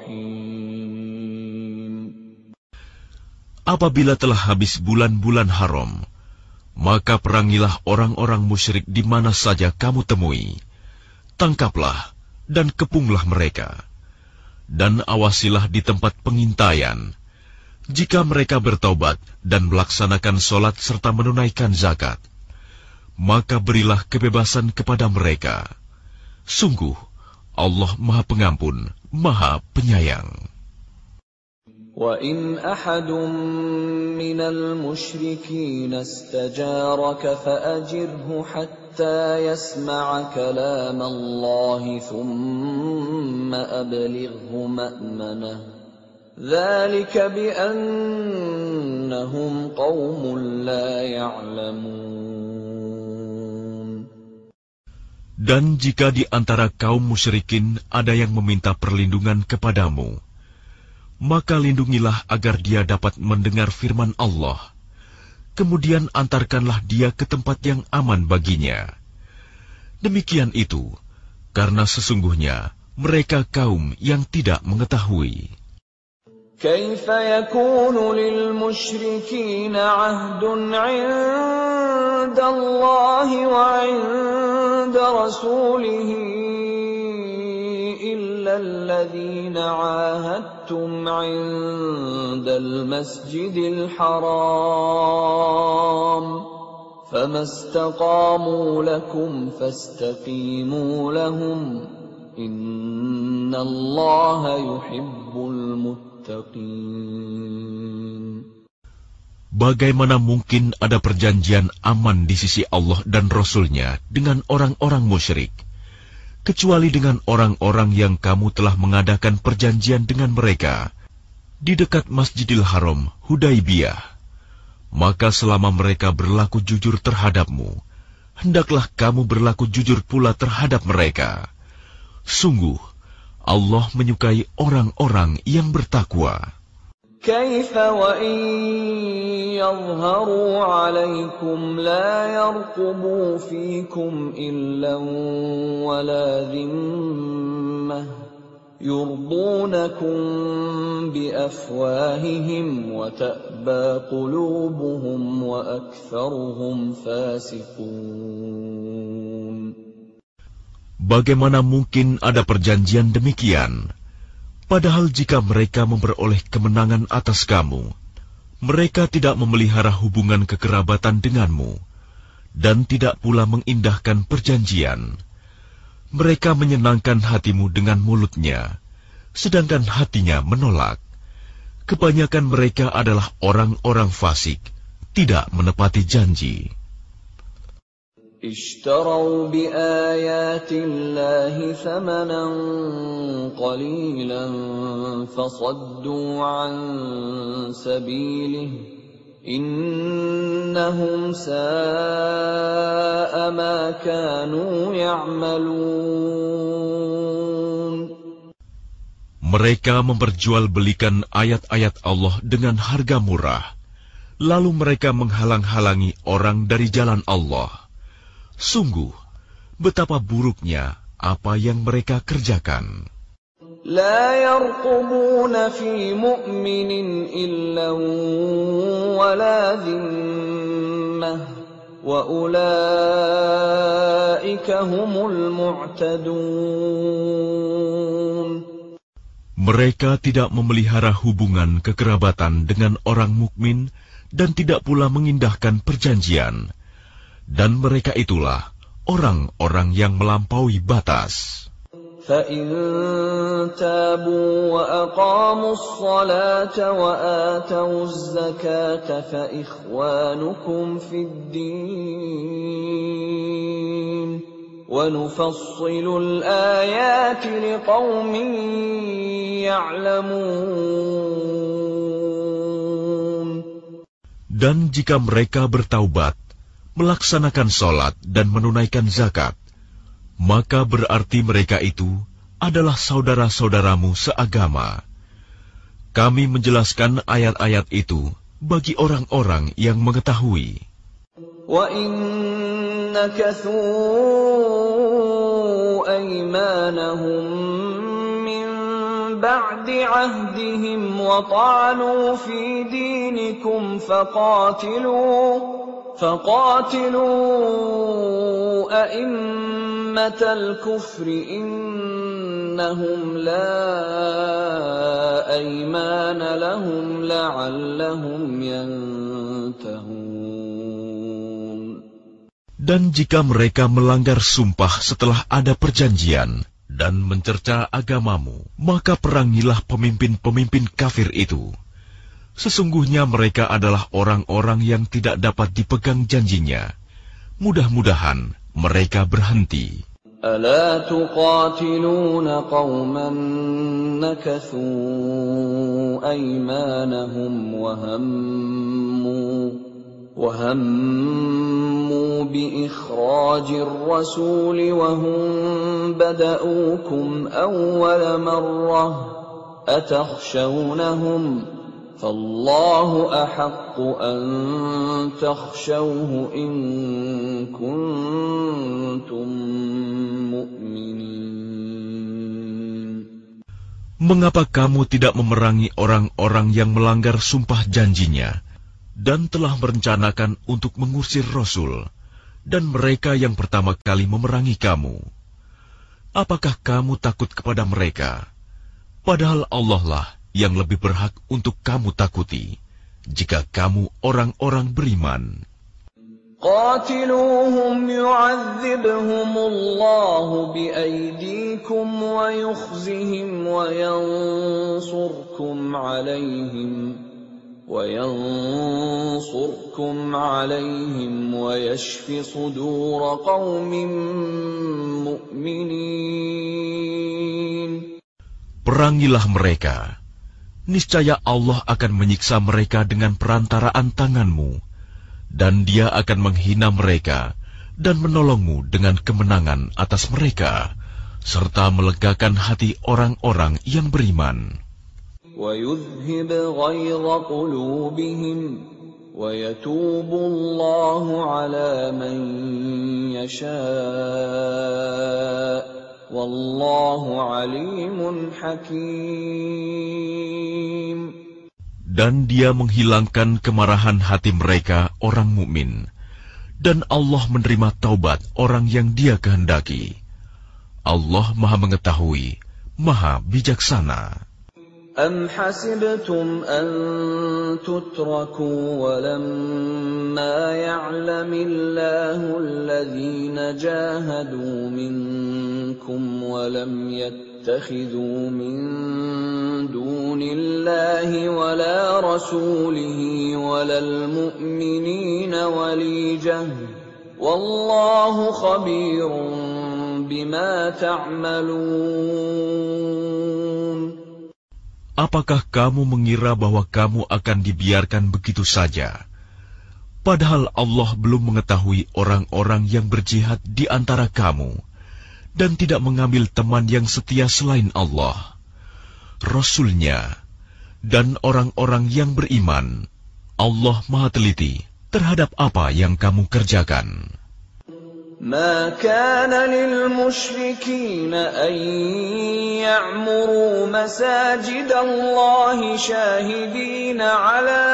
rahim. Apabila telah habis bulan-bulan haram, maka perangilah orang-orang musyrik di mana saja kamu temui. Tangkaplah dan kepunglah mereka. Dan awasilah di tempat pengintaian. Jika mereka bertaubat dan melaksanakan sholat serta menunaikan zakat, maka berilah kebebasan kepada mereka. Sungguh, Allah Maha Pengampun, Maha Penyayang. وَإِنْ أَحَدٌ مِّنَ الْمُشْرِكِينَ اسْتَجَارَكَ فَأَجِرْهُ حَتَّى يَسْمَعَ كَلَامَ اللَّهِ ثُمَّ أَبْلِغْهُ مَأْمَنَهُ ذَلِكَ بِأَنَّهُمْ قَوْمٌ لَّا يَعْلَمُونَ. Dan jika di antara kaum musyrikin ada yang meminta perlindungan kepadamu, maka lindungilah agar dia dapat mendengar firman Allah. Kemudian antarkanlah dia ke tempat yang aman baginya. Demikian itu, karena sesungguhnya mereka kaum yang tidak mengetahui. كيف يكون للمشركين عهد عند الله وعند رسوله إلا الذين عاهدتم عند المسجد الحرام فما استقاموا لكم فاستقيموا لهم إن الله يحب المتقين. Bagaimana mungkin ada perjanjian aman di sisi Allah dan Rasul-Nya dengan orang-orang musyrik, kecuali dengan orang-orang yang kamu telah mengadakan perjanjian dengan mereka di dekat Masjidil Haram, Hudaibiyah. Maka selama mereka berlaku jujur terhadapmu, hendaklah kamu berlaku jujur pula terhadap mereka. Sungguh, Allah menyukai orang-orang yang bertakwa. كيف وإن يظهروا عليكم لا يرقبوا فيكم إلا ولا ذمة يرضونكم بأفواههم وتأبى قلوبهم وأكثرهم فاسقون. Bagaimana mungkin ada perjanjian demikian? Padahal jika mereka memperoleh kemenangan atas kamu, mereka tidak memelihara hubungan kekerabatan denganmu, dan tidak pula mengindahkan perjanjian. Mereka menyenangkan hatimu dengan mulutnya, sedangkan hatinya menolak. Kebanyakan mereka adalah orang-orang fasik, tidak menepati janji. اشتروا بآيات الله ثمنا قليلا فصدوا عن سبيله إنهم ساء ما كانوا يعملون. Mereka memperjualbelikan ayat-ayat Allah dengan harga murah, lalu mereka menghalang-halangi orang dari jalan Allah. Sungguh, betapa buruknya apa yang mereka kerjakan. لا يرقبون في مؤمن إلا ولا ذمة وأولئك هم المعتدون. Mereka tidak memelihara hubungan kekerabatan dengan orang mukmin dan tidak pula mengindahkan perjanjian. Dan mereka itulah orang-orang yang melampaui batas. فَإِن تَابُوا وَأَقَامُوا الصَّلَاةَ وَآتَوُا الزَّكَاةَ فَإِخْوَانُكُمْ فِي الدِّينِ وَنُفَصِّلُ الْآيَاتِ لِقَوْمٍ يَعْلَمُونَ. Dan jika mereka bertaubat, melaksanakan sholat dan menunaikan zakat, maka berarti mereka itu adalah saudara-saudaramu seagama. Kami menjelaskan ayat-ayat itu bagi orang-orang yang mengetahui. وَإِن نَكَثُوا أَيْمَانَهُم مِّن بَعْدِ عَهْدِهِمْ وَطَعَنُوا فِي دِينِكُمْ فَقَاتِلُوا فَقَاتِلُوا أَئِمَّةَ الْكُفْرِ إِنَّهُمْ لَا أَيْمَانَ لَهُمْ لَعَلَّهُمْ يَنْتَهُونَ. Dan jika mereka melanggar sumpah setelah ada perjanjian dan mencerca agamamu, maka perangilah pemimpin-pemimpin kafir itu. Sesungguhnya mereka adalah orang-orang yang tidak dapat dipegang janjinya. Mudah-mudahan mereka berhenti. أَلَا تُقَاتِلُونَ قَوْمًا نَكَثُوا أَيْمَانَهُمْ وَهَمُّوا وَهَمُّوا بِإِخْرَاجِ الرَّسُولِ وَهُمْ بَدَأُوكُمْ أَوَّلَ مَرَّةٍ أَتَخْشَوْنَهُمْ فَاللَّهُ أَحَقُّ أَن تَخْشَوْهُ إِن كُنتُم مُّؤْمِنِينَ. Mengapa kamu tidak memerangi orang-orang yang melanggar sumpah janjinya dan telah merencanakan untuk mengusir Rasul dan mereka yang pertama kali memerangi kamu? Apakah kamu takut kepada mereka? Padahal Allah lah yang lebih berhak untuk kamu takuti, jika kamu orang-orang beriman. قاتلوهم يعذبهم الله بأيديكم ويخزهم وينصركم عليهم وَيَنصُرْكُمْ عَلَيْهِمْ وَيَشْفِ صُدُورَ قَوْمٍ مُؤْمِنِينَ. Perangilah mereka, niscaya Allah akan menyiksa mereka dengan perantaraan tanganmu, dan Dia akan menghina mereka dan menolongmu dengan kemenangan atas mereka, serta melegakan hati orang-orang yang beriman. وَيُذْهِبْ غَيْظَ قُلُوبِهِمْ وَيَتُوبُ اللَّهُ عَلَى مَن يَشَاءُ وَاللَّهُ عَلِيمٌ حَكِيمٌ. Dan Dia menghilangkan kemarahan hati mereka orang mukmin, dan Allah menerima taubat orang yang Dia kehendaki. Allah Maha Mengetahui, Maha Bijaksana. أَمْ حَسِبْتُمْ أَن تُتْرَكُوا وَلَمَّا يَعْلَمِ اللَّهُ الَّذِينَ جَاهَدُوا مِنكُمْ وَلَمْ يَتَّخِذُوا مِن دُونِ اللَّهِ وَلَا رَسُولِهِ وَلَا الْمُؤْمِنِينَ وَلِيجَةً وَاللَّهُ خَبِيرٌ بِمَا تَعْمَلُونَ. Apakah kamu mengira bahwa kamu akan dibiarkan begitu saja, padahal Allah belum mengetahui orang-orang yang berjihad di antara kamu, dan tidak mengambil teman yang setia selain Allah, Rasul-Nya, dan orang-orang yang beriman? Allah Maha Teliti terhadap apa yang kamu kerjakan. ما كان للمشركين أن يعمروا مساجد الله شاهدين على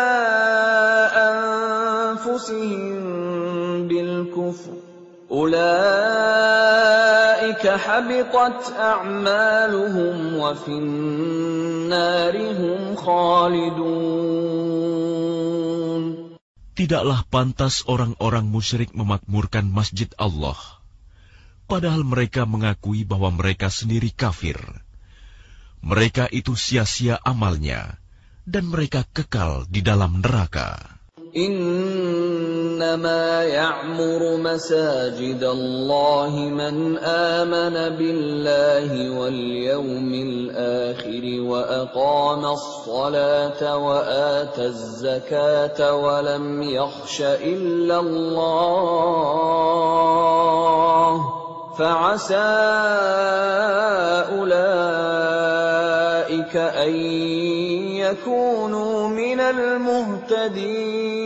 أنفسهم بالكفر أولئك حبطت أعمالهم وفي النار هم خالدون. Tidaklah pantas orang-orang musyrik memakmurkan masjid Allah, padahal mereka mengakui bahwa mereka sendiri kafir. Mereka itu sia-sia amalnya, dan mereka kekal di dalam neraka. إنما يعمر مساجد الله من آمن بالله واليوم الآخر وأقام الصلاة وآتى الزكاة ولم يخش إلا الله فعسى أولئك أن يكونوا من المهتدين.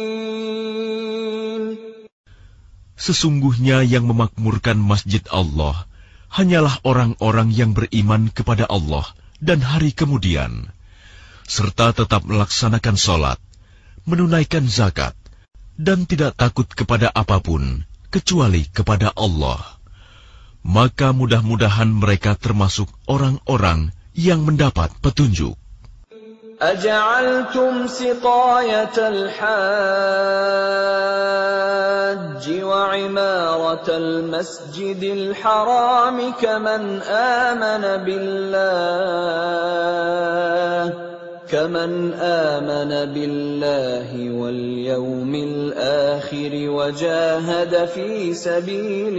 Sesungguhnya yang memakmurkan masjid Allah hanyalah orang-orang yang beriman kepada Allah dan hari kemudian, serta tetap melaksanakan sholat, menunaikan zakat, dan tidak takut kepada apapun kecuali kepada Allah. Maka mudah-mudahan mereka termasuk orang-orang yang mendapat petunjuk. أجعلتم سقاية الحاج وعمارة المسجد الحرام كمن آمن بالله كمن آمن بالله واليوم الآخر وجاهد في سبيل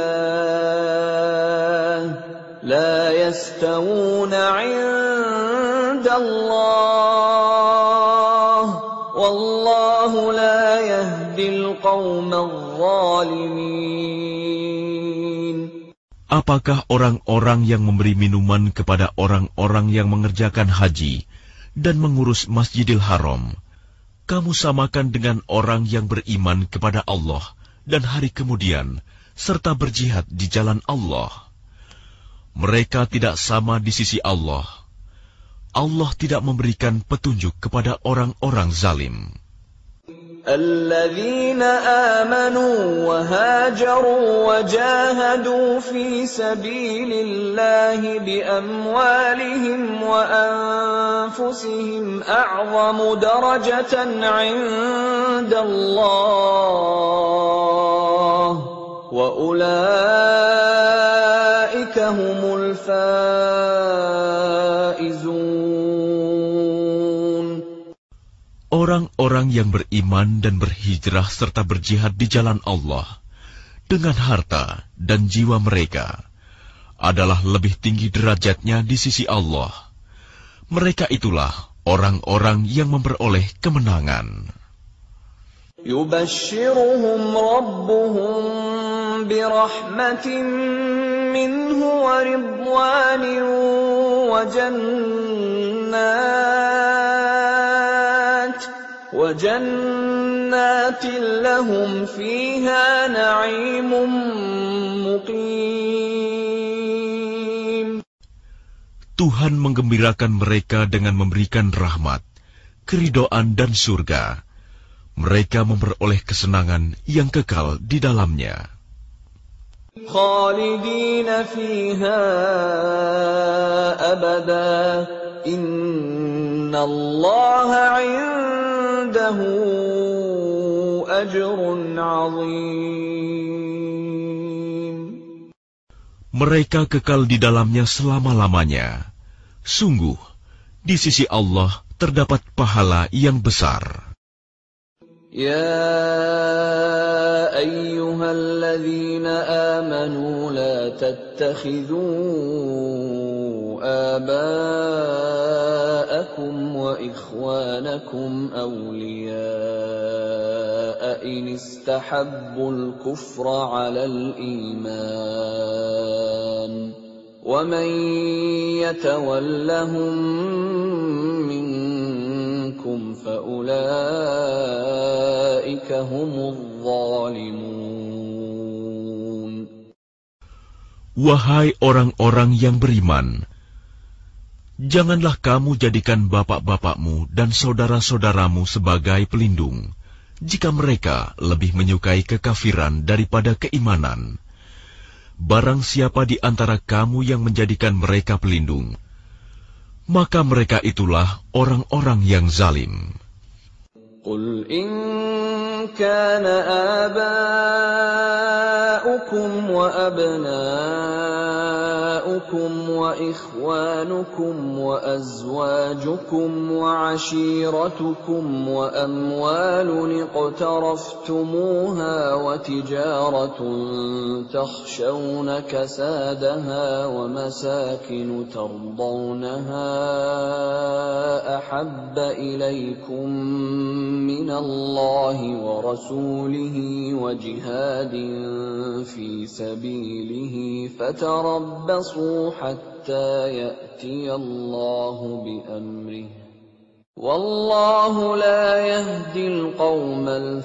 الله لا يستوون عند الله والله لا يهدي القوم الظالمين. Apakah orang-orang yang memberi minuman kepada orang-orang yang mengerjakan haji dan mengurus Masjidil Haram, kamu samakan dengan orang yang beriman kepada Allah dan hari kemudian, serta berjihad di jalan Allah? Mereka tidak sama di sisi Allah. Allah tidak memberikan petunjuk kepada orang-orang zalim. الذين آمنوا وهاجروا وجاهدوا في سبيل الله بأموالهم وأنفسهم أعظم درجة عند الله وأولئك هم الفائزون. Orang-orang yang beriman dan berhijrah serta berjihad di jalan Allah dengan harta dan jiwa mereka adalah lebih tinggi derajatnya di sisi Allah. Mereka itulah orang-orang yang memperoleh kemenangan. Yubashshiruhum rabbuhum birahmatin minhu wa ridwanin wa jannat wa jannatin lahum fiha na'imun muqim. Tuhan menggembirakan mereka dengan memberikan rahmat, keridhaan dan surga. Mereka memperoleh kesenangan yang kekal di dalamnya. Khalidina fiha abada, innallaha 'indahu ajrun 'azim. Mereka kekal di dalamnya selama-lamanya. Sungguh, di sisi Allah terdapat pahala yang besar. يا أيها الذين آمنوا لا تتخذوا آباءكم وإخوانكم أولياء إن استحبوا الكفر على الإيمان ومن يتولهم منكم فأولئك هم الظالمون. Wahai orang-orang yang beriman, janganlah kamu jadikan bapak-bapakmu dan saudara-saudaramu sebagai pelindung, jika mereka lebih menyukai kekafiran daripada keimanan. Barang siapa di antara kamu yang menjadikan mereka pelindung, maka mereka itulah orang-orang yang zalim. Qul in kana aba'ukum wa abna'ukum wa ikhwanukum wa azwajukum wa ashiratukum wa amwalun iqtaraftumuha wa tijaratun takhshawna kasadaha wa masakin tardawnaha ahabba ilaykum min Allahi wa rasulihi wa jihadin fi sabilihi fatarabbasu hatta ya'tiya Allahu bi amrihi wallahu la yahdil qawmal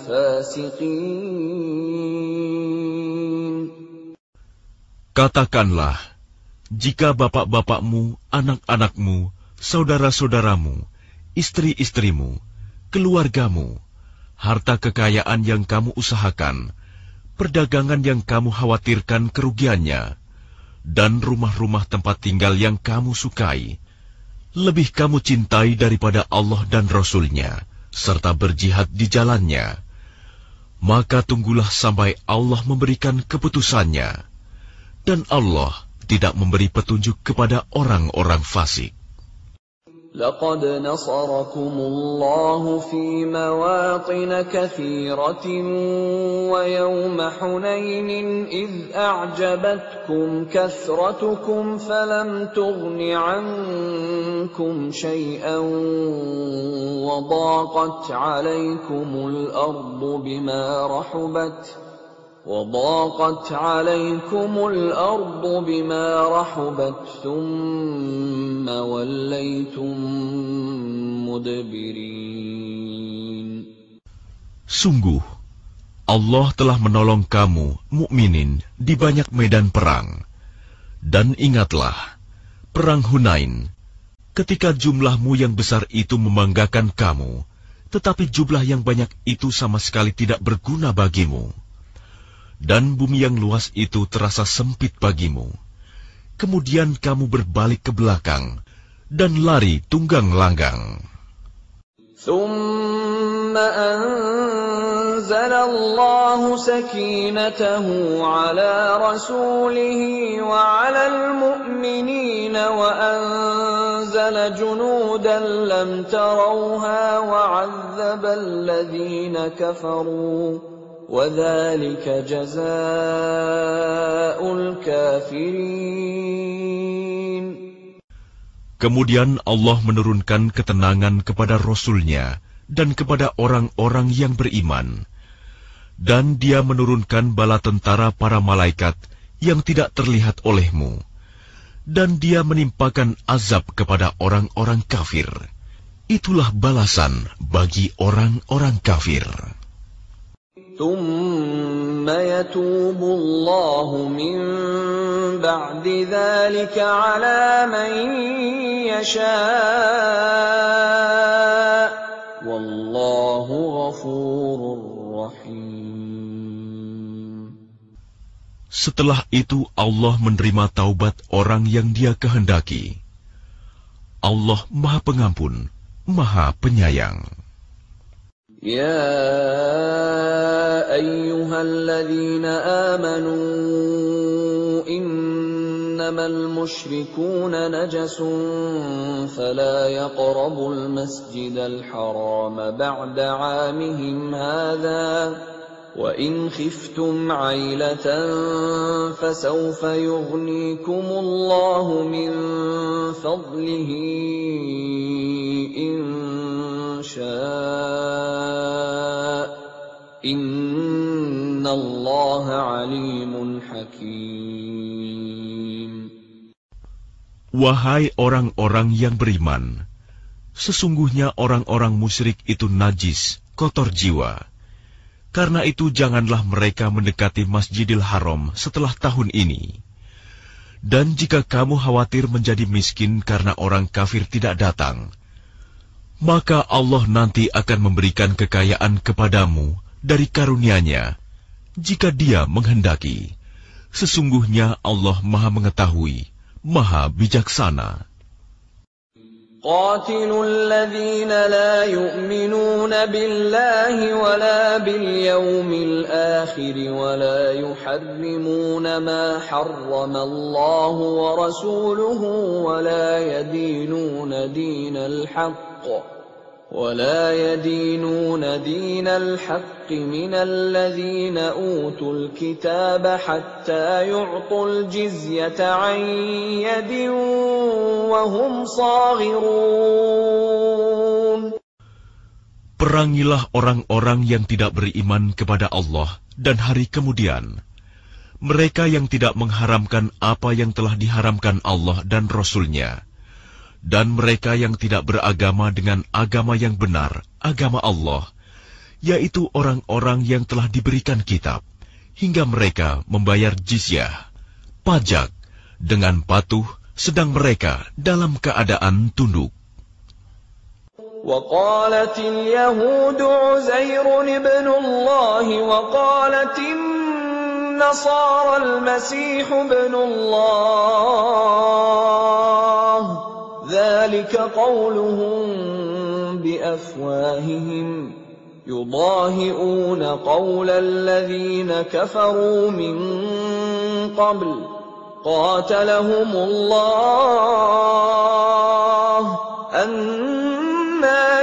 fasiqin. Katakanlah, jika bapak-bapakmu, anak-anakmu, saudara-saudaramu, istri-istrimu, keluargamu, harta kekayaan yang kamu usahakan, perdagangan yang kamu khawatirkan kerugiannya, dan rumah-rumah tempat tinggal yang kamu sukai, lebih kamu cintai daripada Allah dan Rasul-Nya, serta berjihad di jalannya, maka tunggulah sampai Allah memberikan keputusannya, dan Allah tidak memberi petunjuk kepada orang-orang fasik. لقد نصركم الله في مواطن كثيرة ويوم حنين إذ أعجبتكم كثرتكم فلم تغن عنكم شيئا وضاقت عليكم الأرض بما رحبت وضاقت عليكم الأرض بما رحبت ثم وليتم مدبرين. Sungguh, Allah telah menolong kamu, mukminin, di banyak medan perang. Dan ingatlah, perang Hunain, ketika jumlahmu yang besar itu membanggakan kamu, tetapi jumlah yang banyak itu sama sekali tidak berguna bagimu. Dan bumi yang luas itu terasa sempit bagimu. Kemudian kamu berbalik ke belakang dan lari tunggang langgang. ثم أنزل فأنزل الله سكينته على رسوله وعلى المؤمنين وأنزل جنودا لم تروها وعذب الذين كفروا وذلك جزاء الكافرين. Kemudian Allah menurunkan ketenangan kepada Rasul-Nya dan kepada orang-orang yang beriman. Dan Dia menurunkan bala tentara para malaikat yang tidak terlihat olehmu. Dan Dia menimpakan azab kepada orang-orang kafir. Itulah balasan bagi orang-orang kafir. ثم يتوب الله من بعد ذلك على من يشاء والله غفور رحيم. Setelah itu Allah menerima taubat orang yang Dia kehendaki. Allah Maha Pengampun, Maha Penyayang. يا أيها الذين آمنوا إنما المشركون نجس فلا يقربوا المسجد الحرام بعد عامهم هذا وإن خفتم عيلة فسوف يغنيكم الله من فضله إن شاء إن الله عليم حكيم. Wahai orang-orang yang beriman, sesungguhnya orang-orang musyrik itu najis, kotor jiwa. Karena itu janganlah mereka mendekati Masjidil Haram setelah tahun ini. Dan jika kamu khawatir menjadi miskin karena orang kafir tidak datang, maka Allah nanti akan memberikan kekayaan kepadamu dari karunia-Nya, jika Dia menghendaki. Sesungguhnya Allah Maha Mengetahui, Maha Bijaksana. قاتلوا الذين لا يؤمنون بالله ولا باليوم الآخر ولا يحرمون ما حرم الله ورسوله ولا يدينون دين الحق ولا يدينون دين الحق من الذين أوتوا الكتاب حتى يعطوا الجزية عن يد وهم صاغرون. Perangilah orang-orang yang tidak beriman kepada Allah dan hari kemudian. Mereka yang tidak mengharamkan apa yang telah diharamkan Allah dan Rasul-Nya. Dan mereka yang tidak beragama dengan agama yang benar, agama Allah, yaitu orang-orang yang telah diberikan kitab, hingga mereka membayar jizyah, pajak, dengan patuh, sedang mereka dalam keadaan tunduk. وقالت اليهود عزير ابن الله وقالت النصارى المسيح ابن الله ذلك قولهم بأفواههم يضاهئون قول الذين كفروا من قبل قاتلهم الله أنا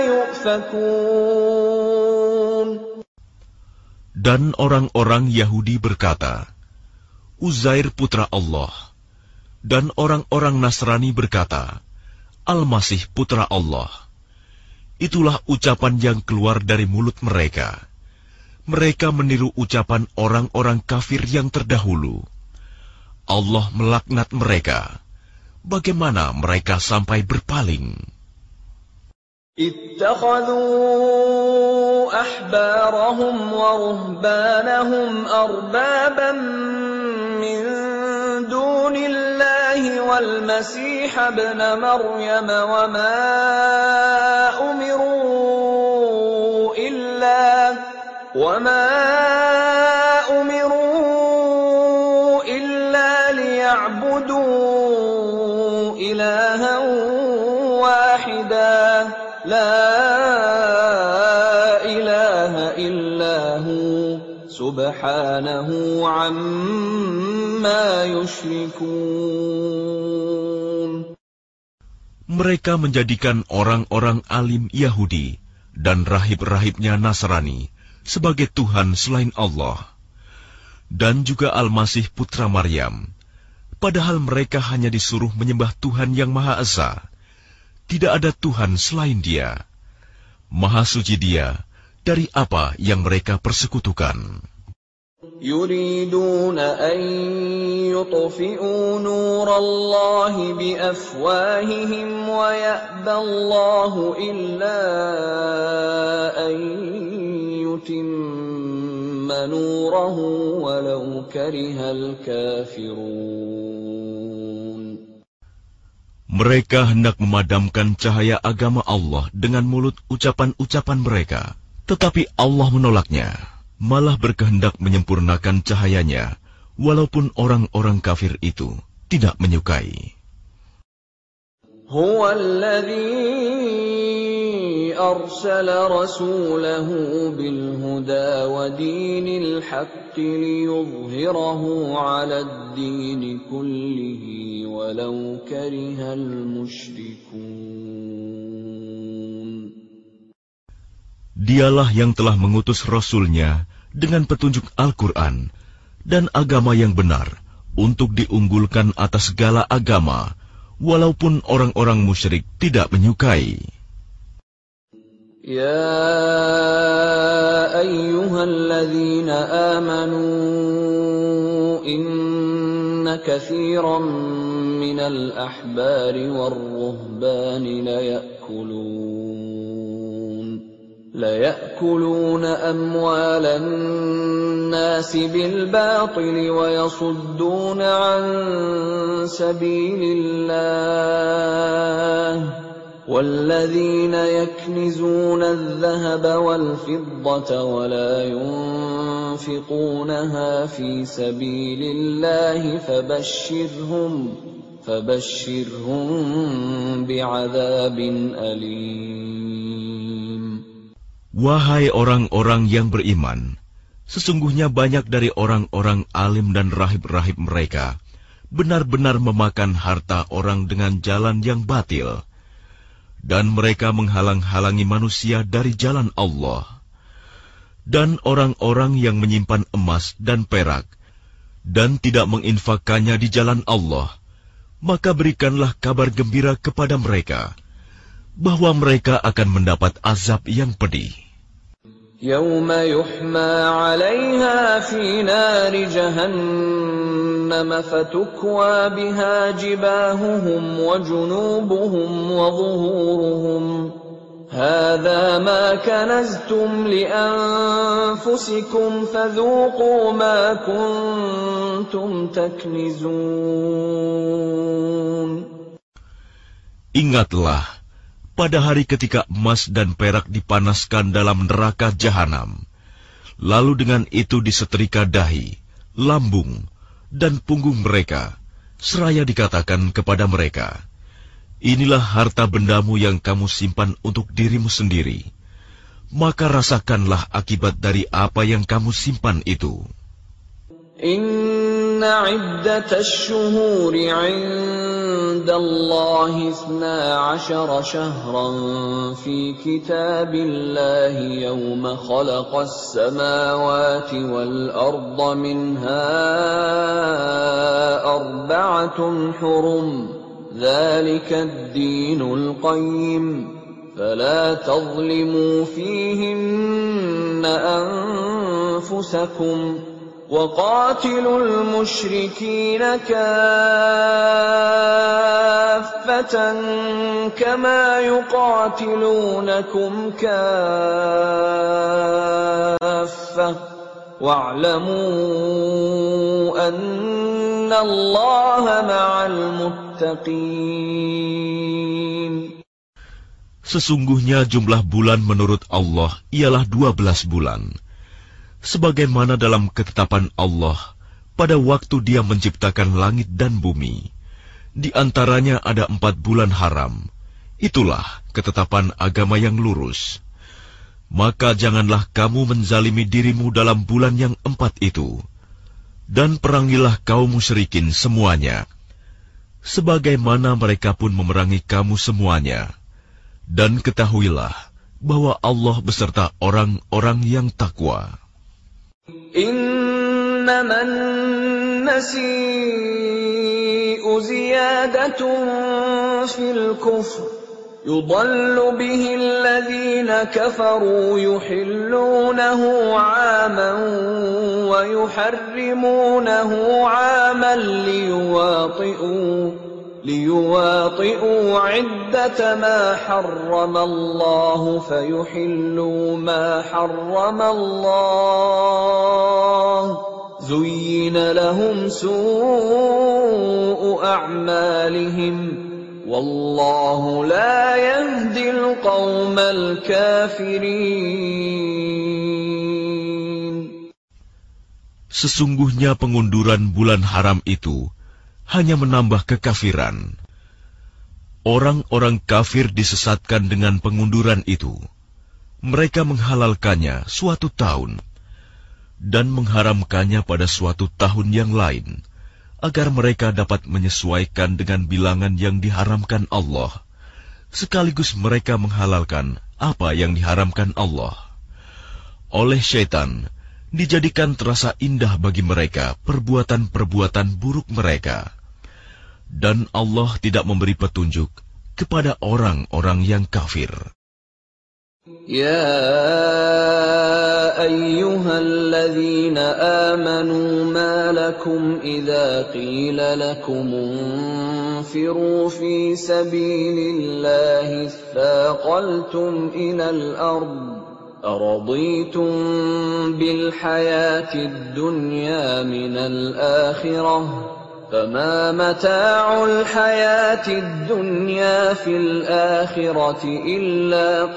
يؤفكون. Dan orang-orang Yahudi berkata, Uzair putra Allah. Dan orang-orang Nasrani berkata, Al-Masih putra Allah. Itulah ucapan yang keluar dari mulut mereka. Mereka meniru ucapan orang-orang kafir yang terdahulu. Allah melaknat mereka. Bagaimana mereka sampai berpaling? اتخذوا أحبارهم ورهبانهم أربابا من دون الله والمسيح ابن مريم وما أمروا إلا وما أمروا إلا ليعبدوا إلها واحدا لا إله ilaha illahu subhanahu amma yushrikun. Mereka menjadikan orang-orang alim Yahudi dan rahib-rahibnya Nasrani sebagai Tuhan selain Allah, dan juga Al-Masih putra Maryam, padahal mereka hanya disuruh menyembah Tuhan yang Maha Esa. Tidak ada Tuhan selain Dia. Maha suci Dia dari apa yang mereka persekutukan. Yuriduna an yutfi'u nurallahi biafwahihim wa ya'ballahu illa an yutimma nurahu walau karihal kafirun. Mereka hendak memadamkan cahaya agama Allah dengan mulut ucapan-ucapan mereka, tetapi Allah menolaknya, malah berkehendak menyempurnakan cahayanya, walaupun orang-orang kafir itu tidak menyukai. Huwa alladhi arsala rasulahu bilhuda wa dinil haqqi liyudhhirahu ala ad-din kullihi walau karihal musyrikun. Dialah yang telah mengutus Rasul-Nya dengan petunjuk Al-Quran dan agama yang benar untuk diunggulkan atas segala agama, walaupun orang-orang musyrik tidak menyukai. Ya ayyuhalladzina amanu inna katsiran minal ahbari war-ruhbani la ya'kulun la ya'kuluna amwalan nasi bil batili wa yasudduna an sabilillah. وَالَّذِينَ يَكْنِزُونَ الذَّهَبَ وَالْفِضَّةَ وَلَا يُنْفِقُونَهَا فِي سَبِيلِ اللَّهِ فَبَشِّرْهُمْ فَبَشِّرْهُمْ بِعَذَابٍ أَلِيمٍ. Wahai orang-orang yang beriman, sesungguhnya banyak dari orang-orang alim dan rahib-rahib mereka benar-benar memakan harta orang dengan jalan yang batil, dan mereka menghalang-halangi manusia dari jalan Allah. Dan orang-orang yang menyimpan emas dan perak dan tidak menginfakkannya di jalan Allah, maka berikanlah kabar gembira kepada mereka bahwa mereka akan mendapat azab yang pedih. Yawma yuhma 'alayha fi nari jahannam fatukwa biha jibahuhum wa junubuhum wa zuhuruhum hadha ma kanaztum li anfusikum fadhuqu ma kuntum taknizun. Ingatlah pada hari ketika emas dan perak dipanaskan dalam neraka jahanam, lalu dengan itu disetrika dahi, lambung, dan punggung mereka, seraya dikatakan kepada mereka, inilah harta bendamu yang kamu simpan untuk dirimu sendiri, maka rasakanlah akibat dari apa yang kamu simpan itu. Inna iddatash shuhuri 'inda Allahi isna 'ashara shahran fi kitabillahi yawma khalaqas samawati wal arda minha arba'atun hurum dhalika ad-dinul qayyim fala tadhlimu fihinna anfusakum وَقَاتِلُوا الْمُشْرِكِينَ كَافَّةً كَمَا يُقَاتِلُونَكُمْ كَافَّةً وَاعْلَمُوا أَنَّ اللَّهَ مَعَ الْمُتَّقِينَ. Sesungguhnya jumlah bulan menurut Allah ialah dua belas bulan, sebagaimana dalam ketetapan Allah pada waktu Dia menciptakan langit dan bumi. Di antaranya ada empat bulan haram. Itulah ketetapan agama yang lurus. Maka janganlah kamu menzalimi dirimu dalam bulan yang empat itu, dan perangilah kaum musyrikin semuanya, sebagaimana mereka pun memerangi kamu semuanya. Dan ketahuilah bahwa Allah beserta orang-orang yang takwa. Innaman nasi'u ziyadatun fil kufr يضل به الذين كفروا يحلونه عاما ويحرمونه عاما ليواطئوا ليواطئوا عدة ما حرم الله فيحلوا ما حرم الله زين لهم سوء أعمالهم Wallahu la yahdil qawmal kafirin. Sesungguhnya pengunduran bulan haram itu hanya menambah kekafiran. Orang-orang kafir disesatkan dengan pengunduran itu. Mereka menghalalkannya suatu tahun dan mengharamkannya pada suatu tahun yang lain, agar mereka dapat menyesuaikan dengan bilangan yang diharamkan Allah, sekaligus mereka menghalalkan apa yang diharamkan Allah. Oleh syaitan, dijadikan terasa indah bagi mereka perbuatan-perbuatan buruk mereka, dan Allah tidak memberi petunjuk kepada orang-orang yang kafir. Ya ayyuhalladzina amanu ma lakum idza qila lakum unfiru fi sabilillahi thaqaltum ilal ard araditum bil hayatid dunya minal akhirah فما متاع الحياة الدنيا في الآخرة إلا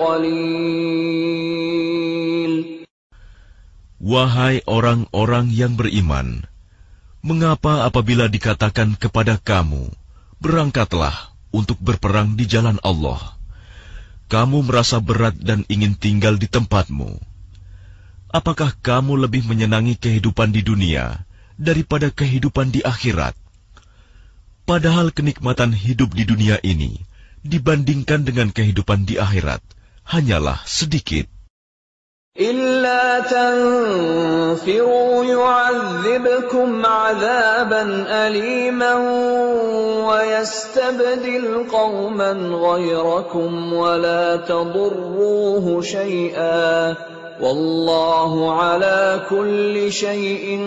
قليل. Wahai orang-orang yang beriman, mengapa apabila dikatakan kepada kamu, berangkatlah untuk berperang di jalan Allah, kamu merasa berat dan ingin tinggal di tempatmu? Apakah kamu lebih menyenangi kehidupan di dunia daripada kehidupan di akhirat? Padahal kenikmatan hidup di dunia ini dibandingkan dengan kehidupan di akhirat hanyalah sedikit. Illa tanfiru yu'adzibkum 'adzaban aliman wa yastabdil qauman ghayrakum wa la tadurruhu syai'an wallahu 'ala kulli syai'in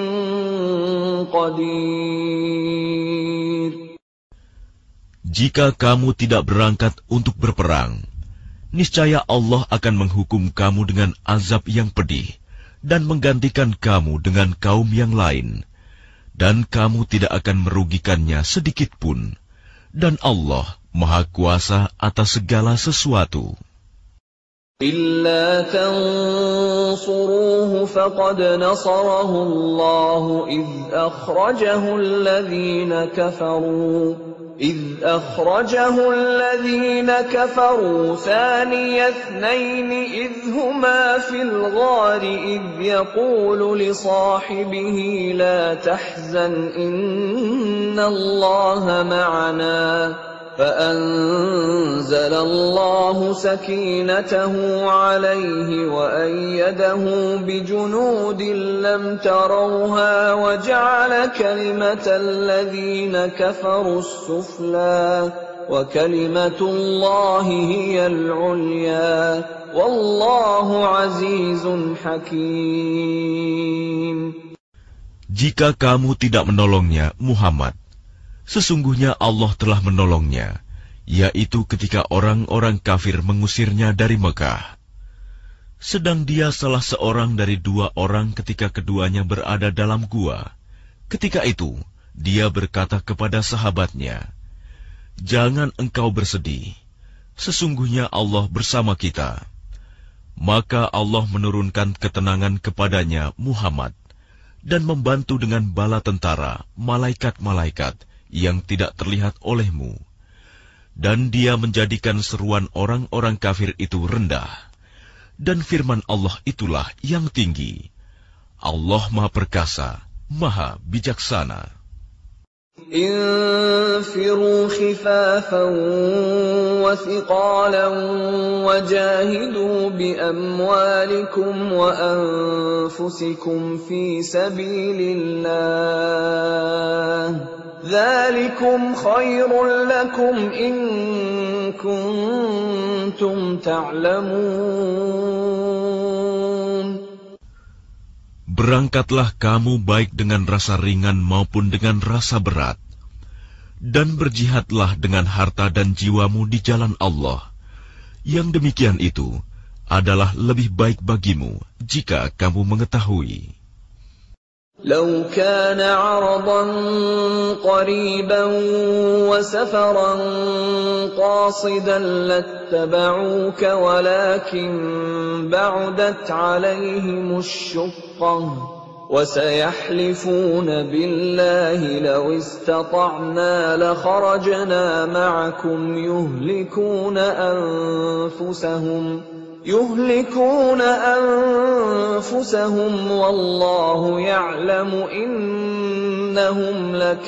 qadir. Jika kamu tidak berangkat untuk berperang, niscaya Allah akan menghukum kamu dengan azab yang pedih dan menggantikan kamu dengan kaum yang lain, dan kamu tidak akan merugikannya sedikit pun, dan Allah Maha Kuasa atas segala sesuatu. إلا تنصروه فقد نصره الله إذ أخرجه الذين كفروا إذ أخرجه الذين كفروا ثاني اثنين إذ هما في الغار إذ يقول لصاحبه لا تحزن إن الله معنا فأنزل الله سكينته عليه وأيده بجنود لم تروها وجعل كلمة الذين كفروا السفلى وكلمة الله هي العليا والله عزيز حكيم. Jika kamu tidak menolongnya, Muhammad, sesungguhnya Allah telah menolongnya, yaitu ketika orang-orang kafir mengusirnya dari Mekah. Sedang dia salah seorang dari dua orang ketika keduanya berada dalam gua. Ketika itu, dia berkata kepada sahabatnya, "Jangan engkau bersedih, sesungguhnya Allah bersama kita." Maka Allah menurunkan ketenangan kepadanya, Muhammad, dan membantu dengan bala tentara, malaikat-malaikat, yang tidak terlihat olehmu, dan dia menjadikan seruan orang-orang kafir itu rendah, dan firman Allah itulah yang tinggi. Allah Maha Perkasa, Maha Bijaksana. انفروا خفافا وثقالا وجاهدوا بأموالكم وأنفسكم في سبيل الله ذلكم خير لكم إن كنتم تعلمون. Berangkatlah kamu baik dengan rasa ringan maupun dengan rasa berat, dan berjihadlah dengan harta dan jiwamu di jalan Allah. Yang demikian itu adalah lebih baik bagimu jika kamu mengetahui. لو كان عرضا قريبا وسفرا قاصدا لاتبعوك ولكن بعدت عليهم الشقة وسيحلفون بالله لو استطعنا لخرجنا معكم يهلكون أنفسهم يهلكون أنفسهم والله يعلم إنهم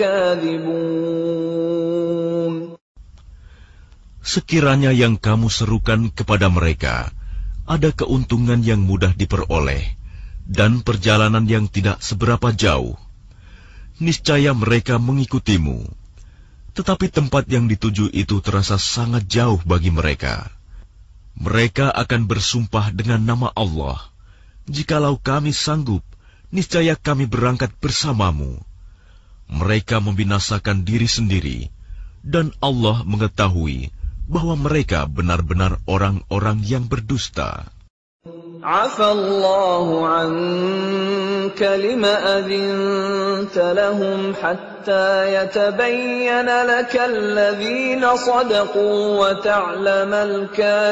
لكاذبون. Sekiranya yang kamu serukan kepada mereka ada keuntungan yang mudah diperoleh dan perjalanan yang tidak seberapa jauh, niscaya mereka mengikutimu. Tetapi tempat yang dituju itu terasa sangat jauh bagi mereka. Mereka akan bersumpah dengan nama Allah, "Jikalau kami sanggup, niscaya kami berangkat bersamamu." Mereka membinasakan diri sendiri, dan Allah mengetahui bahwa mereka benar-benar orang-orang yang berdusta. Afallahu anka lima adhinta lahum hatta yatabayyana laka alladhina sadaqu wa ta'lamal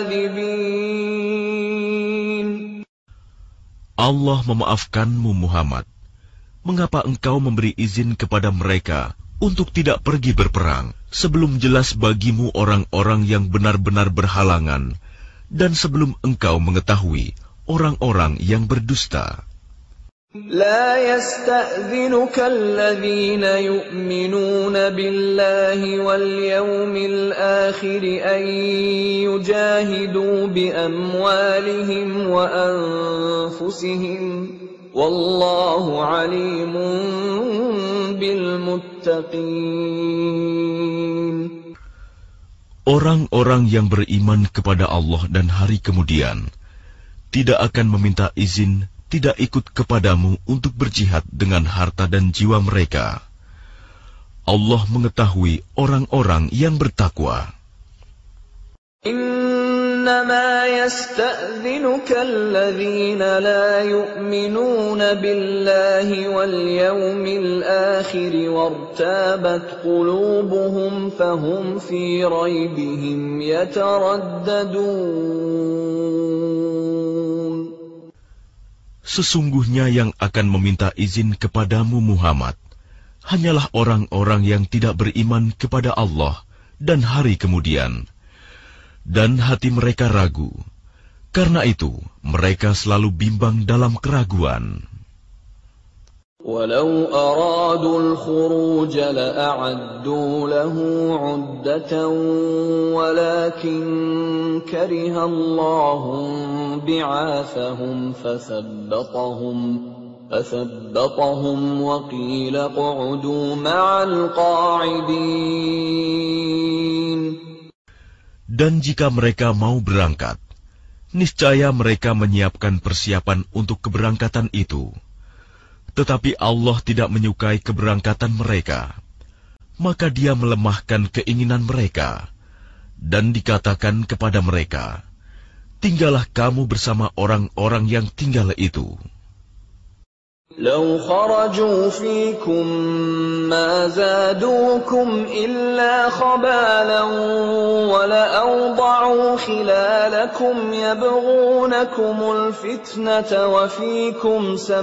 kadhibin. Allah memaafkanmu Muhammad. Mengapa engkau memberi izin kepada mereka untuk tidak pergi berperang sebelum jelas bagimu orang-orang yang benar-benar berhalangan dan sebelum engkau mengetahui orang-orang yang berdusta? لا يستأذنك الذين يؤمنون بالله واليوم الآخر أن يجاهدوا بأموالهم وأنفسهم والله عليم بالمتقين. Orang-orang yang beriman kepada Allah dan hari kemudian tidak akan meminta izin tidak ikut kepadamu untuk berjihad dengan harta dan jiwa mereka. Allah mengetahui orang-orang yang bertakwa. إنما يستأذنك الذين لا يؤمنون بالله واليوم الآخر وارتابت قلوبهم فهم في ريبهم يترددون. Sesungguhnya yang akan meminta izin kepadamu Muhammad hanyalah orang-orang yang tidak beriman kepada Allah dan hari kemudian, dan hati mereka ragu. Karena itu, mereka selalu bimbang dalam keraguan. ولو أرادوا الخروج لأعدوا له عدة ولكن كره الله بعاثهم فثبطهم فثبطهم وقيل اقعدوا مع القاعدين. Dan jika mereka mau berangkat, niscaya mereka menyiapkan persiapan untuk keberangkatan itu. Tetapi Allah tidak menyukai keberangkatan mereka, maka Dia melemahkan keinginan mereka, dan dikatakan kepada mereka, "Tinggallah kamu bersama orang-orang yang tinggal itu." لو خرجوا فيكم ما زادوكم إلا خبالا ولأوضعوا خلالكم يبغونكم الفتنة وفيكم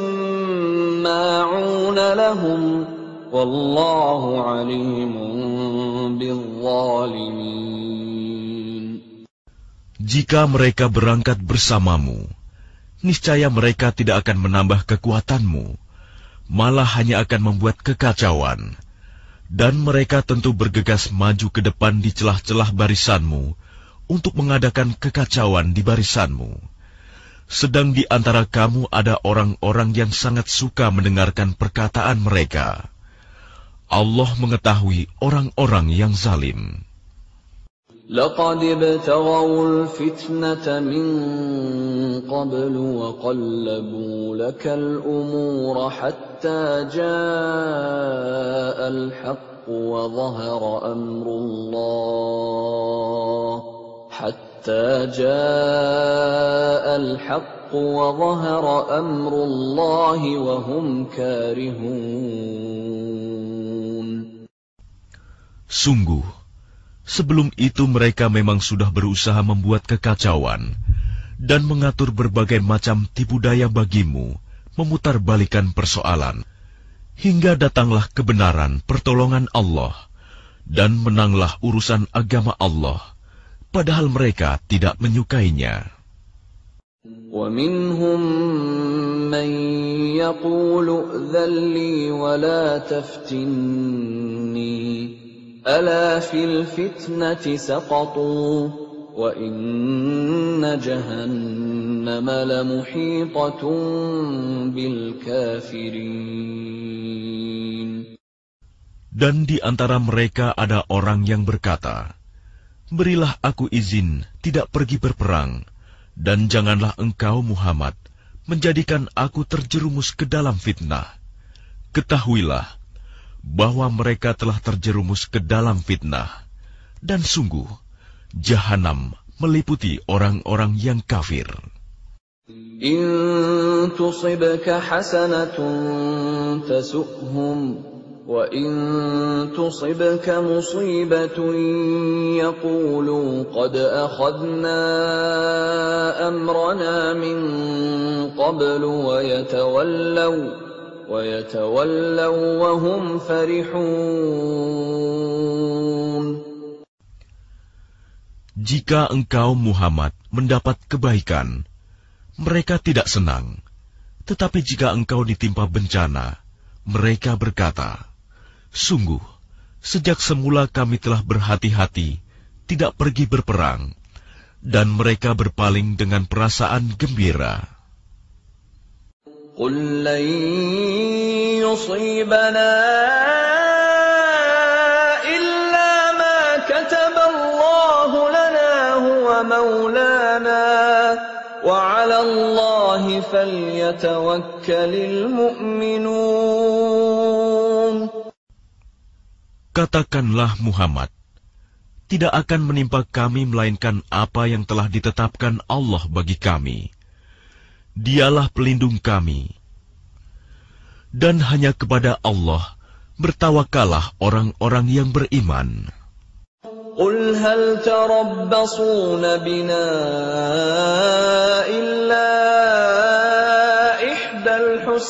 سماعون لهم والله عليم بالظالمين. Jika mereka berangkat bersamamu, niscaya mereka tidak akan menambah kekuatanmu, malah hanya akan membuat kekacauan. Dan mereka tentu bergegas maju ke depan di celah-celah barisanmu untuk mengadakan kekacauan di barisanmu. Sedang di antara kamu ada orang-orang yang sangat suka mendengarkan perkataan mereka. Allah mengetahui orang-orang yang zalim. لقد ابتغوا الفتنة من قبل وقلبوا لك الأمور حتى جاء الحق وظهر أمر الله حتى جاء الحق وظهر أمر الله وهم كارهون. Sungguh, sebelum itu mereka memang sudah berusaha membuat kekacauan dan mengatur berbagai macam tipu daya bagimu, memutarbalikan persoalan, hingga datanglah kebenaran pertolongan Allah, dan menanglah urusan agama Allah, padahal mereka tidak menyukainya. وَمِنْهُمْ مَنْ يَقُولُ ائْذَنْ لِي وَلَا تَفْتِنِّي أَلَا فِي الْفِتْنَةِ سَقَطُوا وَإِنَّ جَهَنَّمَ لَمُحِيطَةٌ بِالْكَافِرِينَ. Dan di antara mereka ada orang yang berkata, "Berilah aku izin tidak pergi berperang, dan janganlah engkau Muhammad menjadikan aku terjerumus ke dalam fitnah." Ketahuilah bahwa mereka telah terjerumus ke dalam fitnah, dan sungguh Jahanam meliputi orang-orang yang kafir. In tusibka hasanatun tasu'hum wa in tusibka musibatun yaqulu qad akhadna amrana min qablu wa yatawallaw wa yatawallaw wa hum farihun. Jika engkau Muhammad mendapat kebaikan, mereka tidak senang. Tetapi jika engkau ditimpa bencana, mereka berkata, "Sungguh, sejak semula kami telah berhati-hati, tidak pergi berperang," dan mereka berpaling dengan perasaan gembira. Qul lan yusibana illa ma kataballahu lana huwa maulana wa 'ala Allahi falyatawakkalul mu'minun. Katakanlah Muhammad, tidak akan menimpa kami melainkan apa yang telah ditetapkan Allah bagi kami. Dialah pelindung kami. Dan hanya kepada Allah bertawakallah orang-orang yang beriman. Qul hal tarabbasuna bina illa ihdal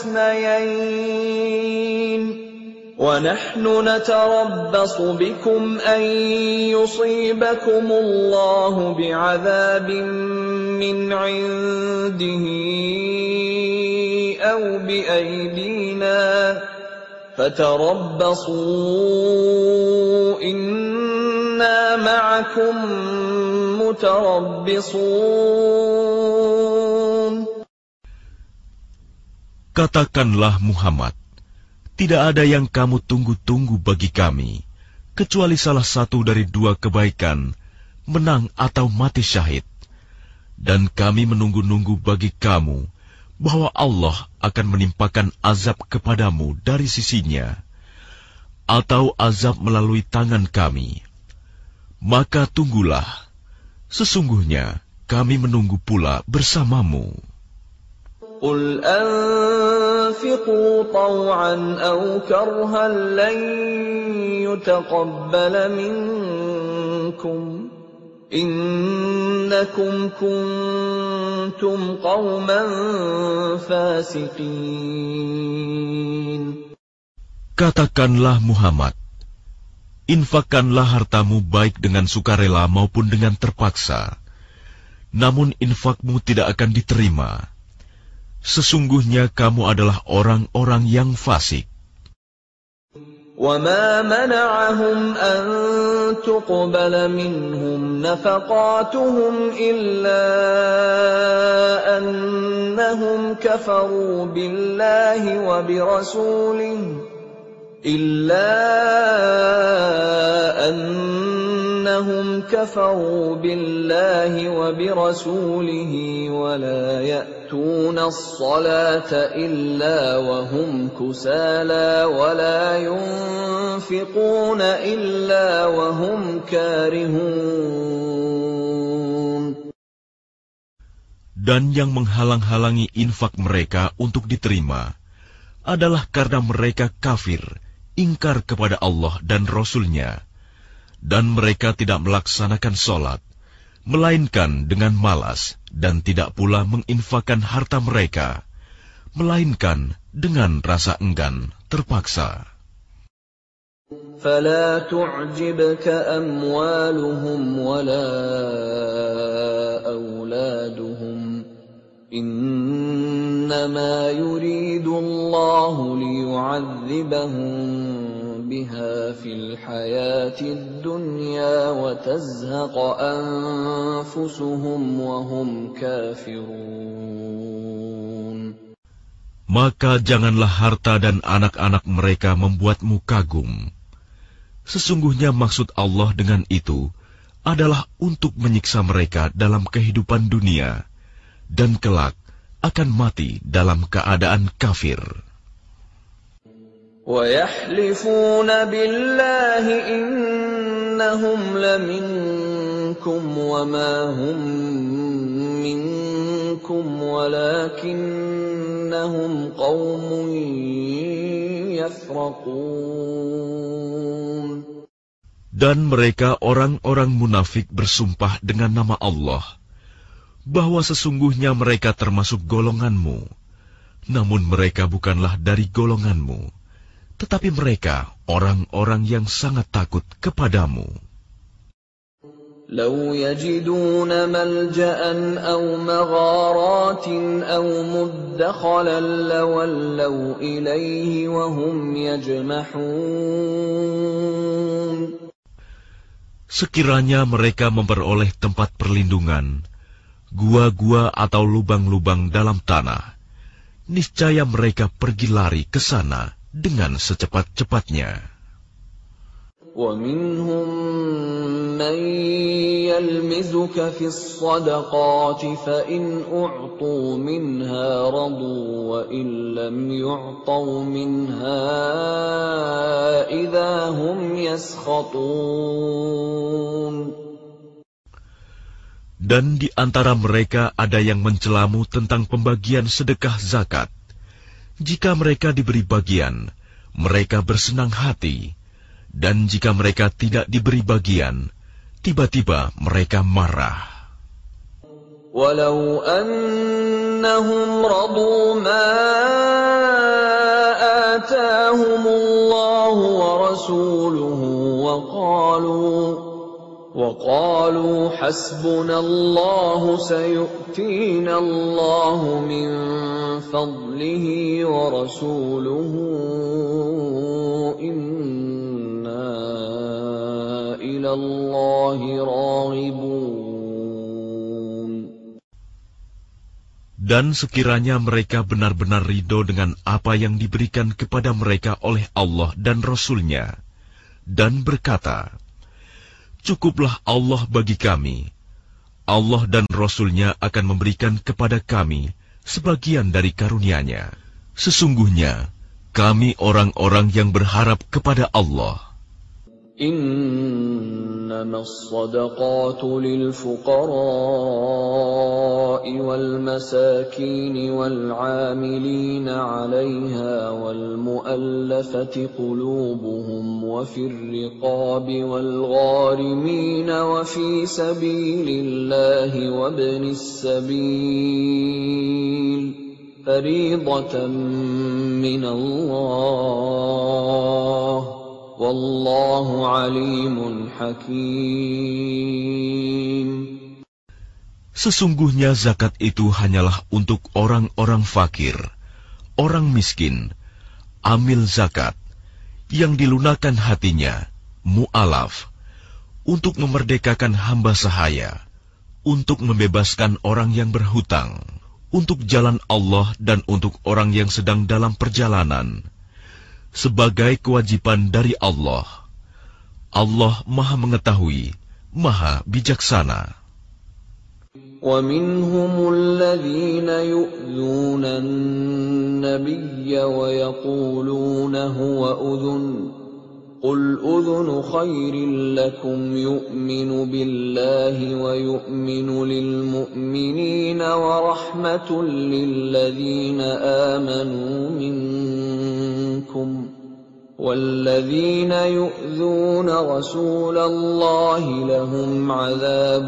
husnayain. وَنَحْنُ نَتَرَبَّصُ بِكُمْ أَنْ يُصِيبَكُمُ اللَّهُ بِعَذَابٍ مِّنْ عِنْدِهِ أَوْ بِأَيْدِينَا فَتَرَبَّصُوا إِنَّا مَعَكُمْ مُتَرَبِّصُونَ. Katakanlah Muhammad, tidak ada yang kamu tunggu-tunggu bagi kami, kecuali salah satu dari dua kebaikan, menang atau mati syahid. Dan kami menunggu-nunggu bagi kamu, bahwa Allah akan menimpakan azab kepadamu dari sisinya, atau azab melalui tangan kami. Maka tunggulah, sesungguhnya kami menunggu pula bersamamu. Qul anfiqu taw'an aw karhan lan yutaqabbala minkum innakum kuntum qauman fasiqin. Katakanlah Muhammad, infakkanlah hartamu baik dengan sukarela maupun dengan terpaksa. namun infakmu tidak akan diterima. Sesungguhnya kamu adalah orang-orang yang fasik. وَمَا مَنَعَهُمْ أَن تُقْبَلَ مِنْهُمْ نَفَقَاتُهُمْ إِلَّا أَنَّهُمْ كَفَرُوا بِاللَّهِ وَبِرَسُولِهِ إِلَّا أَنَّهُمْ كَفَرُوا بِاللَّهِ وَبِرَسُولِهِ وَلَا يَأْتُونَ الصَّلَاةَ إِلَّا وَهُمْ كُسَالَى وَلَا يُنْفِقُونَ إِلَّا وَهُمْ كَارِهُونَ. Dan yang menghalang-halangi infak mereka untuk diterima adalah karena mereka kafir, ingkar kepada Allah dan Rasul-Nya, dan mereka tidak melaksanakan sholat, melainkan dengan malas, dan tidak pula menginfakkan harta mereka, melainkan dengan rasa enggan, terpaksa. فَلَا تُعْجِبْكَ أَمْوَالُهُمْ وَلَا أَوْلَادُهُمْ إِنَّمَا يُرِيدُ اللَّهُ لِيُعَذِّبَهُم بِهَا فِي الْحَيَاةِ الدُّنْيَا وَتَزْهَقَ أَنفُسُهُمْ وَهُمْ كَافِرُونَ. Maka janganlah harta dan anak-anak mereka membuatmu kagum. Sesungguhnya maksud Allah dengan itu adalah untuk menyiksa mereka dalam kehidupan dunia, dan kelak akan mati dalam keadaan kafir. وَيَحْلِفُونَ بِاللَّهِ إِنَّهُمْ لَمِنكُمْ وَمَا هُمْ مِنكُمْ وَلَكِنَّهُمْ قَوْمٌ يَفْرَقُونَ. Dan mereka orang-orang munafik bersumpah dengan nama Allah, bahwa sesungguhnya mereka termasuk golonganmu, namun mereka bukanlah dari golonganmu, tetapi mereka orang-orang yang sangat takut kepadamu. لَوْ يَجِدُونَ مَلْجَأً أَوْ مَغَارَاتٍ أَوْ مُدَّخَلًا لَوَلَّوْا إِلَيْهِ وَهُمْ يَجْمَحُونَ. Sekiranya mereka memperoleh tempat perlindungan, gua-gua atau lubang-lubang dalam tanah, niscaya mereka pergi lari ke sana dengan secepat-cepatnya. وَمِنْهُمْ مَنْ يَلْمِزُكَ فِي الصَّدَقَاتِ فَإِنْ أُعْطُوا مِنْهَا رَضُوا وَإِنْ لَمْ يُعْطَوْا مِنْهَا إِذَا هُمْ يَسْخَطُونَ. Dan di antara mereka ada yang mencelamu tentang pembagian sedekah zakat. Jika mereka diberi bagian, mereka bersenang hati. Dan jika mereka tidak diberi bagian, tiba-tiba mereka marah. Walau annahum radu ma atahumullahu wa rasuluhu wa qalu wa qalu hasbunallahu sayu'tina Allahu min fadlihi wa rasuluhu Dan sekiranya mereka benar-benar ridho dengan apa yang diberikan kepada mereka oleh Allah dan Rasul-Nya, dan berkata, "Cukuplah Allah bagi kami. Allah dan Rasul-Nya akan memberikan kepada kami sebagian dari karunia-Nya. Sesungguhnya kami orang-orang yang berharap kepada Allah." إنما الصدقات للفقراء والمساكين والعاملين عليها والمؤلفة قلوبهم وفي الرقاب والغارمين وفي سبيل الله وابن السبيل فريضة من الله Wallahu alimun hakim. Sesungguhnya zakat itu hanyalah untuk orang-orang fakir, orang miskin, amil zakat, yang dilunakkan hatinya, mu'alaf, untuk memerdekakan hamba sahaya, untuk membebaskan orang yang berhutang, untuk jalan Allah dan untuk orang yang sedang dalam perjalanan, sebagai kewajiban dari Allah. Allah Maha Mengetahui, Maha Bijaksana. وَمِنْهُمُ الَّذِينَ يُؤْذُونَ النَّبِيَّ وَيَقُولُونَ هُوَ أُذُنٌ قُلْ أُذُنُ خَيْرٍ لَكُمْ يُؤْمِنُ بِاللَّهِ وَيُؤْمِنُ لِلْمُؤْمِنِينَ وَرَحْمَةٌ لِلَّذِينَ آمَنُوا مِنكُمْ وَالَّذِينَ يُؤْذُونَ رَسُولَ اللَّهِ لَهُمْ عَذَابٌ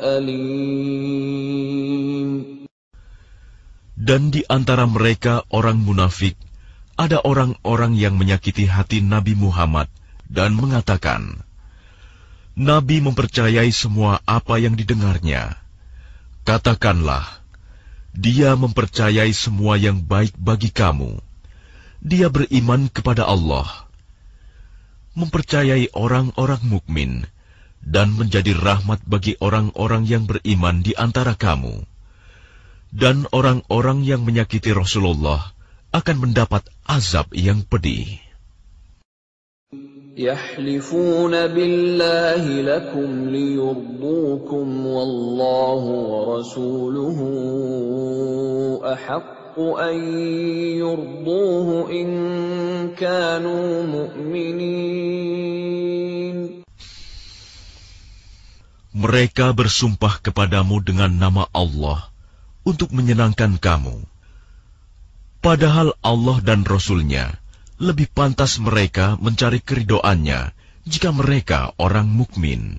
أَلِيمٌ. Dan di antara mereka orang munafik, ada orang-orang yang menyakiti hati Nabi Muhammad dan mengatakan, Nabi mempercayai semua apa yang didengarnya. Katakanlah, dia mempercayai semua yang baik bagi kamu. Dia beriman kepada Allah, mempercayai orang-orang mukmin, dan menjadi rahmat bagi orang-orang yang beriman di antara kamu. Dan orang-orang yang menyakiti Rasulullah akan mendapat azab yang pedih. يَحْلِفُونَ بِاللَّهِ لَكُمْ لِيُرْضُوكُمْ وَاللَّهُ وَرَسُولُهُ أَحَقُّ أَن يُرْضُوهُ إِن كَانُوا مُؤْمِنِينَ. Mereka bersumpah kepadamu dengan nama Allah untuk menyenangkan kamu. Padahal Allah dan Rasul-Nya lebih pantas mereka mencari keridhoannya jika mereka orang mukmin.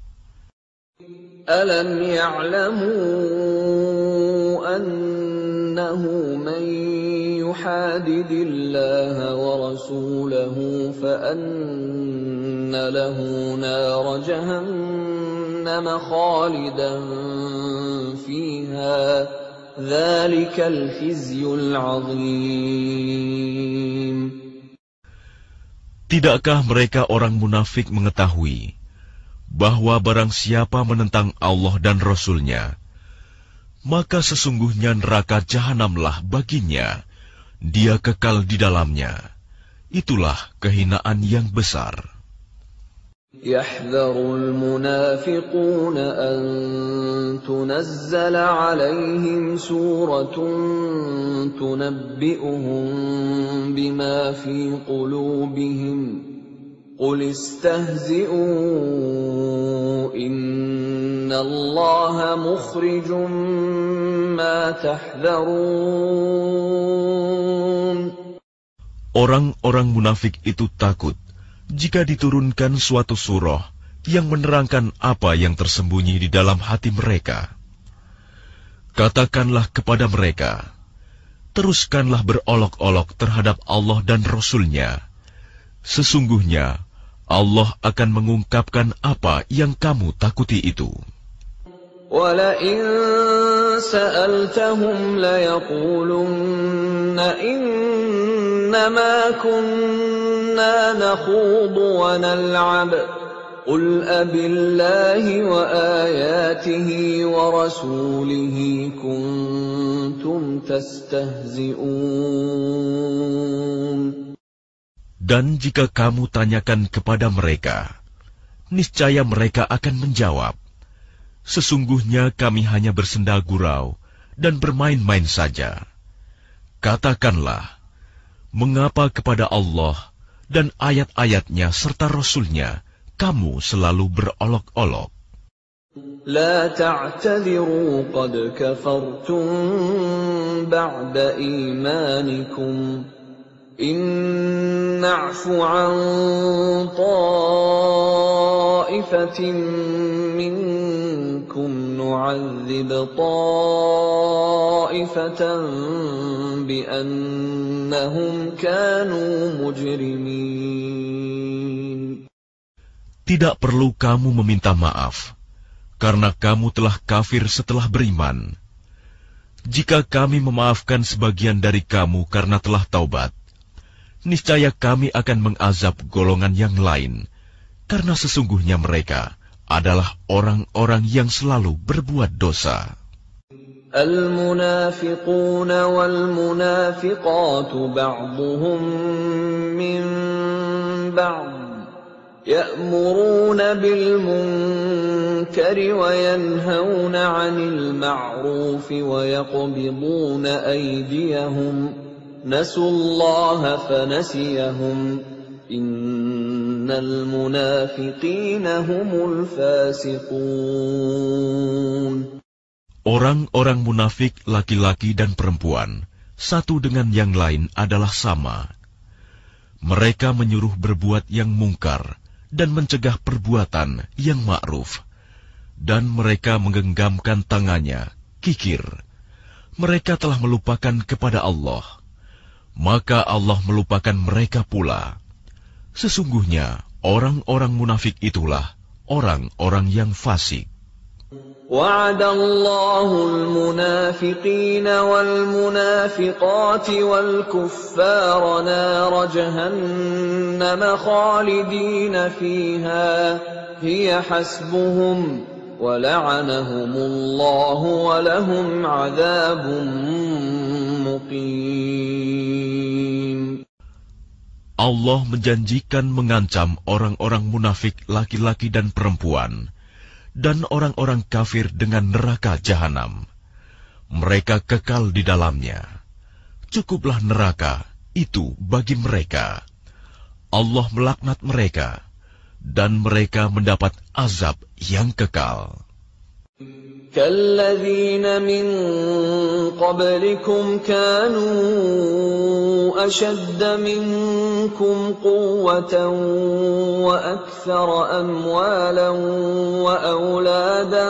Alam ya'lamu annahu man yuhadidillaha wa rasulahu fa anna lahu nar jahannam khalidan fiha dzalikal khizyul 'adzim. Tidakkah mereka orang munafik mengetahui bahwa barang siapa menentang Allah dan Rasul-Nya, maka sesungguhnya neraka jahanamlah baginya, dia kekal di dalamnya. Itulah kehinaan yang besar. يَحْذَرُ الْمُنَافِقُونَ أَن تُنَزَّلَ عَلَيْهِمْ سُورَةٌ تُنَبِّئُهُم بِمَا فِي قُلُوبِهِمْ قُلِ اسْتَهْزِئُوا إِنَّ اللَّهَ مُخْرِجٌ مَّا تَحْذَرُونَ. Orang-orang munafik itu takut jika diturunkan suatu surah yang menerangkan apa yang tersembunyi di dalam hati mereka. Katakanlah kepada mereka, teruskanlah berolok-olok terhadap Allah dan Rasul-Nya. Sesungguhnya Allah akan mengungkapkan apa yang kamu takuti itu. وَلَئِن سَأَلْتَهُمْ لَيَقُولُنَّ إِنَّمَا كُنَّا نَخُوضُ وَنَلْعَبُ قُلْ أَبِاللَّهِ وَآيَاتِهِ وَرَسُولِهِ كُنتُمْ تَسْتَهْزِئُونَ. Dan jika kamu tanyakan kepada mereka, niscaya mereka akan menjawab, sesungguhnya kami hanya bersenda gurau dan bermain-main saja. Katakanlah, mengapa kepada Allah dan ayat-ayatnya serta Rasul-Nya kamu selalu berolok-olok? La ta'tadiru qad kafartum ba'da imanikum. In na'fu an ta'ifatin minkum nu'adzib ta'ifatan bi'annahum kanu mujrimin. Tidak perlu kamu meminta maaf. karena kamu telah kafir setelah beriman. Jika kami memaafkan sebagian dari kamu karena telah taubat, niscaya kami akan mengazab golongan yang lain, karena sesungguhnya mereka adalah orang-orang yang selalu berbuat dosa. المنافقون والمنافقات بعضهم من بعض يأمرون بالمنكر وينهون عن المعروف ويقبضون أيديهم نسوا الله فنسيهم إن المنافقين هم الفاسقون. Orang-orang munafik laki-laki dan perempuan, satu dengan yang lain adalah sama. Mereka menyuruh berbuat yang mungkar dan mencegah perbuatan yang ma'ruf. Dan mereka menggenggamkan tangannya, kikir. Mereka telah melupakan kepada Allah. Maka Allah melupakan mereka pula. Sesungguhnya orang-orang munafik itulah orang-orang yang fasik. وعد الله المنافقين والمنافقات والكفار نار جهنم خالدين فيها هي حسبهم ولعنهم الله ولهم عذاب مقيم. Allah menjanjikan mengancam orang-orang munafik laki-laki dan perempuan dan orang-orang kafir dengan neraka jahanam. Mereka kekal di dalamnya. Cukuplah neraka itu bagi mereka. Allah melaknat mereka, dan mereka mendapat azab yang kekal. كالذين من قبلكم كانوا أشد منكم قوة وأكثر أموالا وأولادا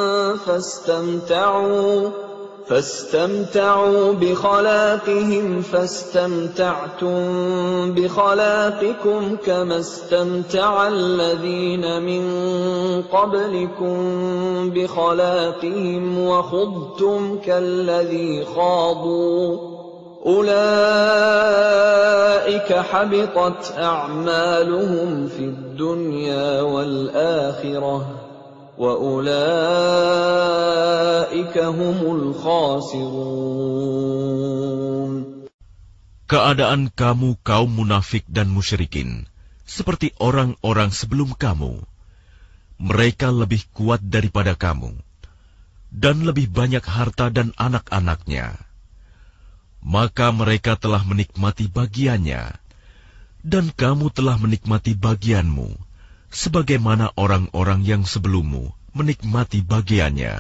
فاستمتعوا فاستمتعوا بخلاقهم فاستمتعتم بخلاقكم كما استمتع الذين من قبلكم بخلاقهم وخضتم كالذي خاضوا أولئك حبطت أعمالهم في الدنيا والآخرة وَأُولَئِكَ هُمُ الْخَاسِرُونَ. Keadaan kamu kaum munafik dan musyrikin seperti orang-orang sebelum kamu. Mereka lebih kuat daripada kamu dan lebih banyak harta dan anak-anaknya. Maka mereka telah menikmati bagiannya dan kamu telah menikmati bagianmu, sebagaimana orang-orang yang sebelummu menikmati bagiannya.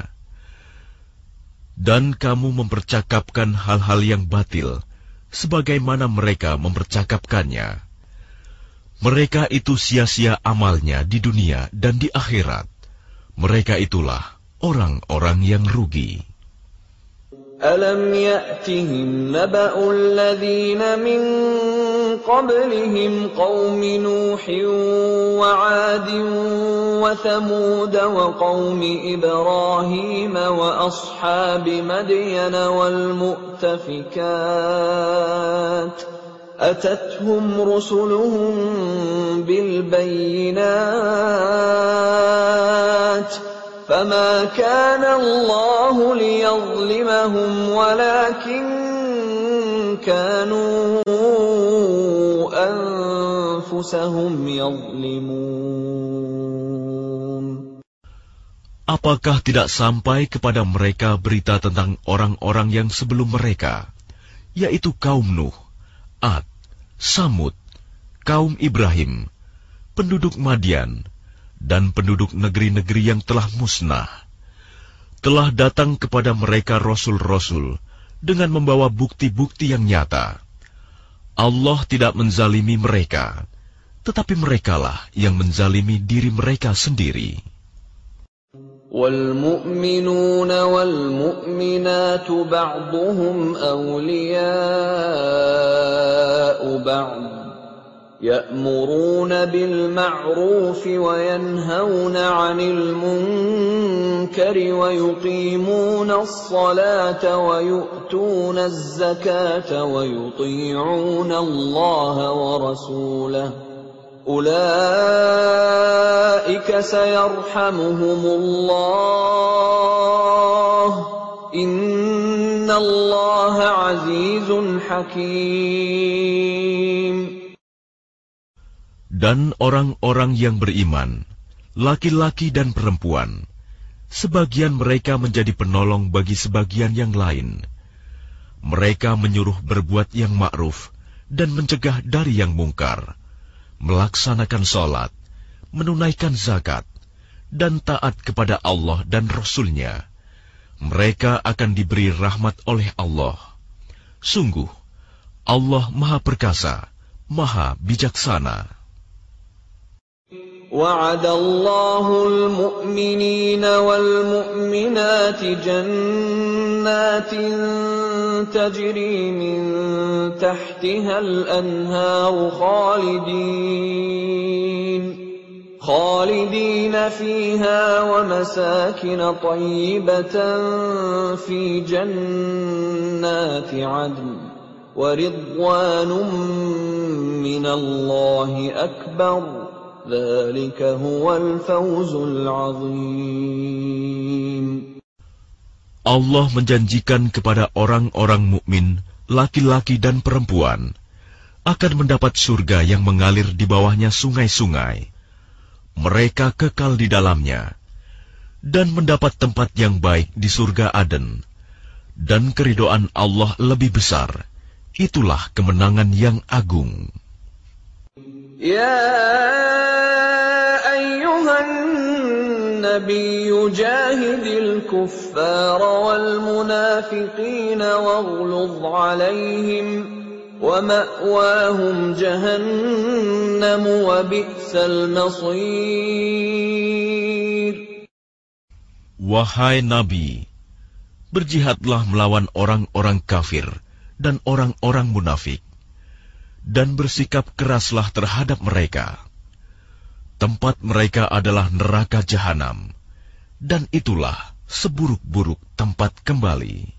Dan kamu mempercakapkan hal-hal yang batil, sebagaimana mereka mempercakapkannya. Mereka itu sia-sia amalnya di dunia dan di akhirat. Mereka itulah orang-orang yang rugi. أَلَمْ يَأْتِهِمْ نَبَأُ الَّذِينَ مِنْ قَبْلِهِمْ قَوْمِ نُوحٍ وَعَادٍ وَثَمُودَ وَقَوْمِ إِبْرَاهِيمَ وَأَصْحَابِ مَدْيَنَ وَالْمُؤْتَفِكَاتِ أَتَتْهُمْ رُسُلُهُم بِالْبَيِّنَاتِ فَمَا كَانَ اللَّهُ لِيَظْلِمَهُمْ وَلَكِنْ كَانُوا أَنفُسَهُمْ يَظْلِمُونَ. Apakah tidak sampai kepada mereka berita tentang orang-orang yang sebelum mereka, yaitu kaum Nuh, Ad, Samud, kaum Ibrahim, penduduk Madian, dan penduduk negeri-negeri yang telah musnah? Telah datang kepada mereka rasul-rasul dengan membawa bukti-bukti yang nyata. Allah tidak menzalimi mereka, tetapi merekalah yang menzalimi diri mereka sendiri. وَالْمُؤْمِنُونَ وَالْمُؤْمِنَاتُ بَعْضُهُمْ أَوْلِيَاءُ بَعْضٍ يأمرون بالمعروف وينهون عن المنكر ويقيمون الصلاة ويؤتون الزكاة ويطيعون الله ورسوله أولئك سيرحمهم الله إن الله عزيز حكيم. Dan orang-orang yang beriman, laki-laki dan perempuan, sebagian mereka menjadi penolong bagi sebagian yang lain. Mereka menyuruh berbuat yang ma'ruf dan mencegah dari yang mungkar, melaksanakan sholat, menunaikan zakat, dan taat kepada Allah dan Rasul-Nya. Mereka akan diberi rahmat oleh Allah. Sungguh, Allah Maha Perkasa, Maha Bijaksana. وعد الله المؤمنين والمؤمنات جنات تجري من تحتها الأنهار خالدين خالدين فيها ومساكن طيبة في جنات عدن ورضوان من الله أكبر ذلك هو الفوز العظيم. Allah menjanjikan kepada orang-orang mukmin, laki-laki dan perempuan, akan mendapat surga yang mengalir di bawahnya sungai-sungai. Mereka kekal di dalamnya, dan mendapat tempat yang baik di surga Aden. Dan keridhaan Allah lebih besar. Itulah kemenangan yang agung. Ya ayyuhan nabiy jahidil kuffara wal munafiqina waghluz alaihim wa ma'wahum jahannam wa bi'sal masir. Wahai Nabi, berjihadlah melawan orang-orang kafir dan orang-orang munafik, dan bersikap keraslah terhadap mereka. Tempat mereka adalah neraka jahanam, dan itulah seburuk-buruk tempat kembali.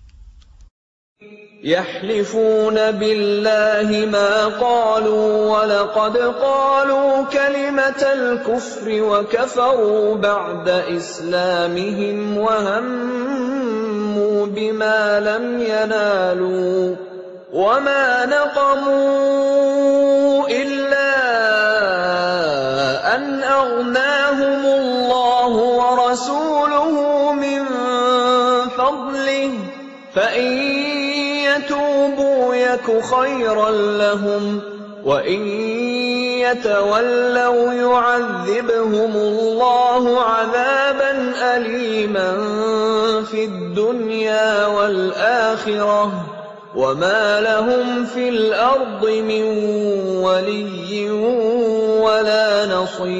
Yahlifuna billahi ma qalu wa laqad qalu kalimatal kufri wa kafaru ba'da islamihim wa hammu bima lam yanalu wa ma naqamu illa an aghnahumullahu wa rasuluhu min fadlihi fa in يتوبوا يك خيرا لهم وإن يتولوا يعذبهم الله عذابا أليما في الدنيا والآخرة وما لهم في الأرض من ولي ولا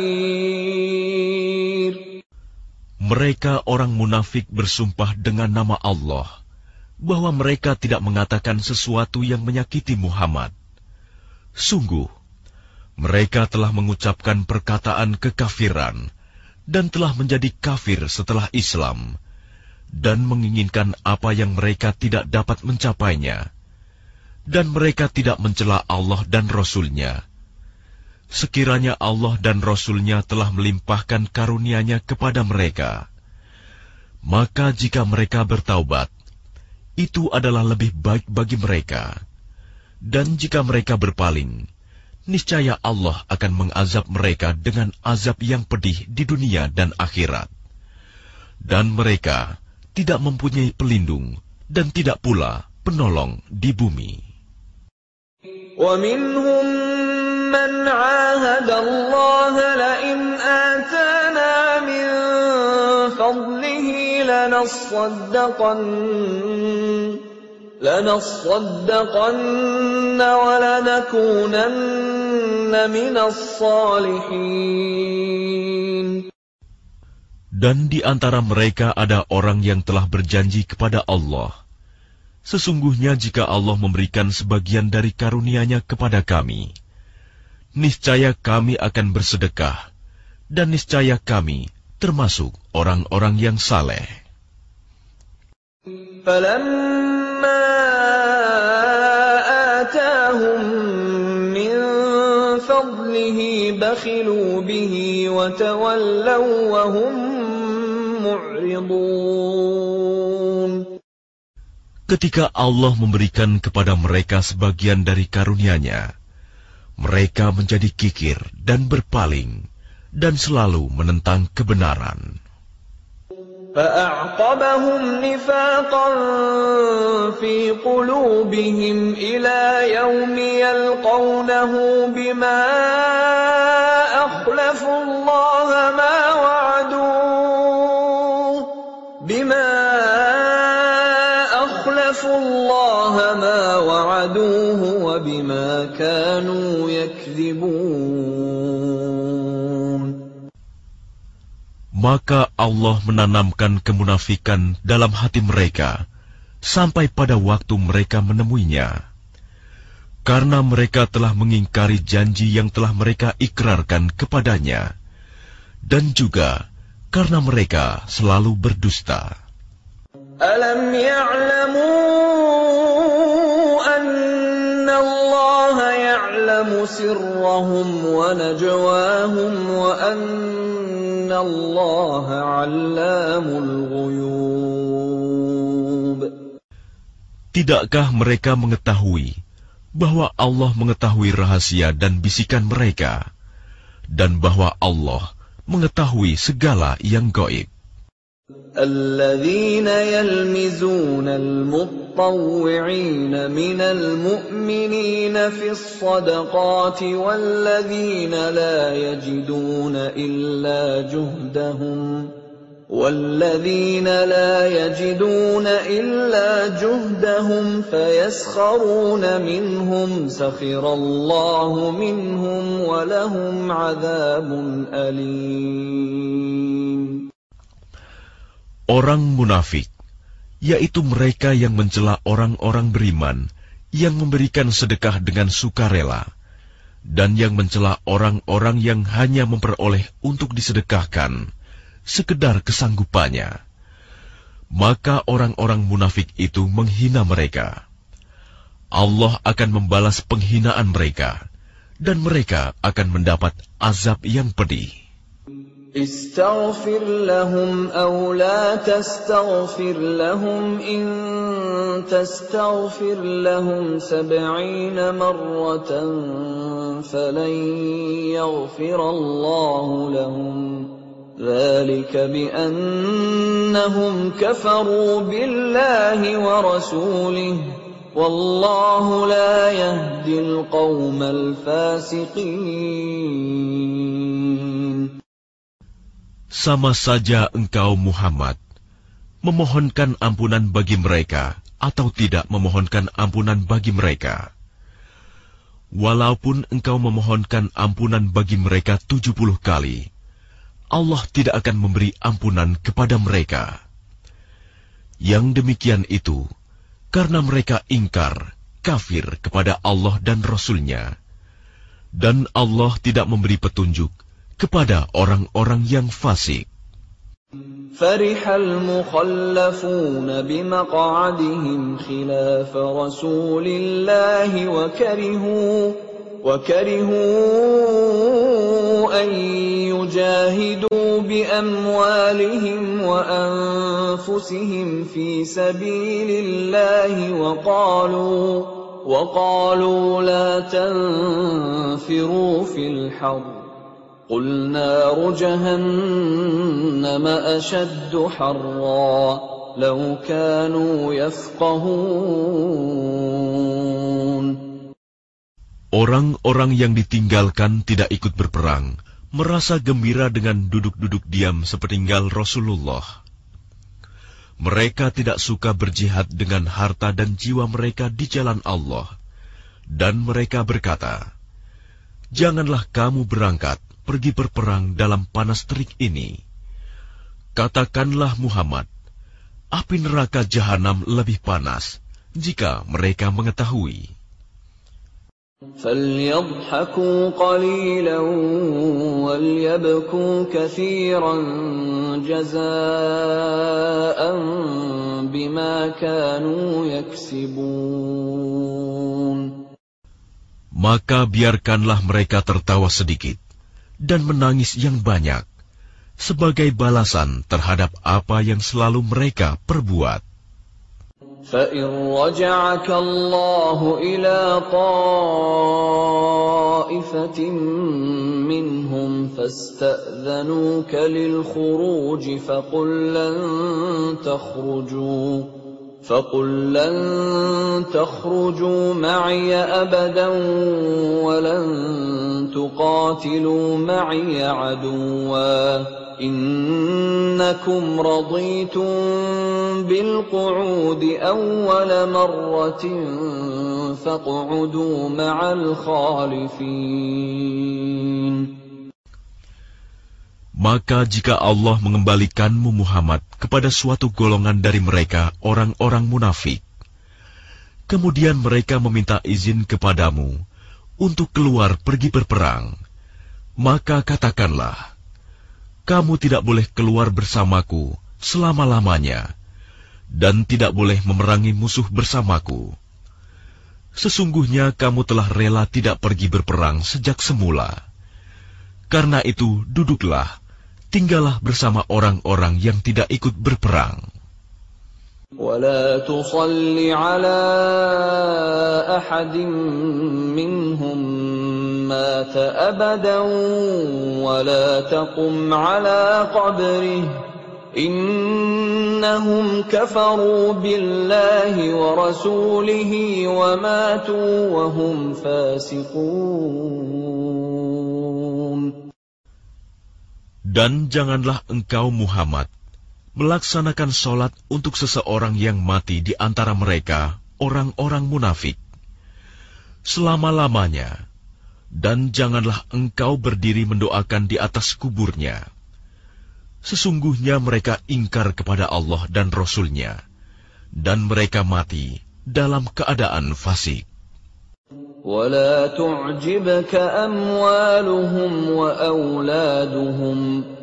نصير. Mereka orang munafik bersumpah dengan nama Allah bahwa mereka tidak mengatakan sesuatu yang menyakiti Muhammad. Sungguh, mereka telah mengucapkan perkataan kekafiran dan telah menjadi kafir setelah Islam, dan menginginkan apa yang mereka tidak dapat mencapainya, dan mereka tidak mencela Allah dan Rasul-Nya. Sekiranya Allah dan Rasul-Nya telah melimpahkan karunia-Nya kepada mereka, maka jika mereka bertaubat, itu adalah lebih baik bagi mereka. Dan jika mereka berpaling, niscaya Allah akan mengazab mereka dengan azab yang pedih di dunia dan akhirat. Dan mereka tidak mempunyai pelindung dan tidak pula penolong di bumi. وَمِنْهُمْ مَنْ عَاهَدَ اللَّهَ لَئِنْ آتَانَا مِنْ فَضْلِهِ لَنَصَّدَّقَنَّ لَنَصَّدَّقَنَّ وَلَنَكُونَنَّ مِنَ الصَّالِحِينَ. Dan di antara mereka ada orang yang telah berjanji kepada Allah, sesungguhnya jika Allah memberikan sebagian dari karunia-Nya kepada kami, niscaya kami akan bersedekah, dan niscaya kami termasuk orang-orang yang saleh. فَلَمَّا آتَاهُم مِّن فَضْلِهِ بَخِلُوا بِهِ وَتَوَلَّوْا وَهُم مُّعْرِضُونَ. Ketika Allah memberikan kepada mereka sebagian dari karunia-Nya, mereka menjadi kikir dan berpaling, dan selalu menentang kebenaran. فَأَعْقَبَهُمْ نِفَاقًا فِي قُلُوبِهِمْ إِلَى يَوْمِ يَلْقَوْنَهُ بِمَا أَخْلَفُوا اللَّهَ مَا وَعَدُوهُ بِمَا أَخْلَفُوا اللَّهَ مَا وَعَدُوهُ وَبِمَا كَانُوا يَكْذِبُونَ. Maka Allah menanamkan kemunafikan dalam hati mereka sampai pada waktu mereka menemuinya, karena mereka telah mengingkari janji yang telah mereka ikrarkan kepadanya, dan juga karena mereka selalu berdusta. Alam ya'lamu anna Allah ya'lamu sirrahum wa najwahum wa anna Allah 'allamul ghuyub. Tidakkah mereka mengetahui bahwa Allah mengetahui rahasia dan bisikan mereka, dan bahwa Allah mengetahui segala yang gaib? الذين يلمزون المطوعين من المؤمنين في الصدقات والذين لا يجدون إلا جهدهم والذين لا يجدون إلا جهدهم فيسخرون منهم سخر الله منهم ولهم عذاب أليم. Orang munafik, yaitu mereka yang mencela orang-orang beriman, yang memberikan sedekah dengan sukarela, dan yang mencela orang-orang yang hanya memperoleh untuk disedekahkan, sekedar kesanggupannya. Maka orang-orang munafik itu menghina mereka. Allah akan membalas penghinaan mereka, dan mereka akan mendapat azab yang pedih. استغفر لهم أو لا تستغفر لهم إن تستغفر لهم سبعين مرة فلن يغفر الله لهم ذلك بأنهم كفروا بالله ورسوله والله لا يهدي القوم الفاسقين. Sama saja engkau Muhammad memohonkan ampunan bagi mereka atau tidak memohonkan ampunan bagi mereka. Walaupun engkau memohonkan ampunan bagi mereka tujuh puluh kali, Allah tidak akan memberi ampunan kepada mereka. Yang demikian itu karena mereka ingkar, kafir kepada Allah dan Rasul-Nya, dan Allah tidak memberi petunjuk kepada orang-orang yang fasik. فرح المخلفون بمقعدهم خلاف رسول الله وكرهوا وكرهوا أن يجاهدوا بأموالهم وأنفسهم في سبيل الله وقالوا وقالوا لا تنفروا في الحر قل نار جهنم أشد حرا لو كانوا يفقهون. Orang-orang yang ditinggalkan tidak ikut berperang merasa gembira dengan duduk-duduk diam sepeninggal Rasulullah. Mereka tidak suka berjihad dengan harta dan jiwa mereka di jalan Allah, dan mereka berkata, "Janganlah kamu berangkat pergi berperang dalam panas terik ini." Katakanlah Muhammad, api neraka jahanam lebih panas jika mereka mengetahui. فَلْيَضْحَكُوا قَلِيلًا وَلْيَبْكُوا كَثِيرًا جَزَاءً بِمَا كَانُوا يَكْسِبُونَ. Maka biarkanlah mereka tertawa sedikit dan menangis yang banyak sebagai balasan terhadap apa yang selalu mereka perbuat. فَإِنْ رَجَعَكَ اللَّهُ إِلَى طَائِفَةٍ مِّنْهُمْ فَاسْتَأْذَنُوكَ لِلْخُرُوجِ فَقُلْ لَنْ تَخْرُجُوا فَقُلْ لَنْ تَخْرُجُوا مَعِيَ أَبَدًا وَلَنْ تُقَاتِلُوا مَعِيَ عَدُوًّا إِنَّكُمْ رَضِيتُمْ بِالْقُعُودِ أَوَّلَ مَرَّةٍ فَاقْعُدُوا مَعَ الْخَالِفِينَ. Maka jika Allah mengembalikanmu Muhammad kepada suatu golongan dari mereka, orang-orang munafik, kemudian mereka meminta izin kepadamu untuk keluar pergi berperang, maka katakanlah, kamu tidak boleh keluar bersamaku selama-lamanya, dan tidak boleh memerangi musuh bersamaku. Sesungguhnya kamu telah rela tidak pergi berperang sejak semula. Karena itu, duduklah, tinggallah bersama orang-orang yang tidak ikut berperang. وَلَا تُصَلِّ عَلَى أَحَدٍ مِّنْهُمْ مَاتَ أَبَدًا وَلَا تَقُمْ عَلَى قَبْرِهِ إِنَّهُمْ كَفَرُوا بِاللَّهِ وَرَسُولِهِ وَمَاتُوا وَهُمْ فَاسِقُونَ. Dan janganlah engkau Muhammad melaksanakan sholat untuk seseorang yang mati di antara mereka, orang-orang munafik, selama-lamanya, dan janganlah engkau berdiri mendoakan di atas kuburnya. Sesungguhnya mereka ingkar kepada Allah dan Rasul-Nya, dan mereka mati dalam keadaan fasik. وَلَا تُعْجِبْكَ أَمْوَالُهُمْ وَأَوْلَادُهُمْ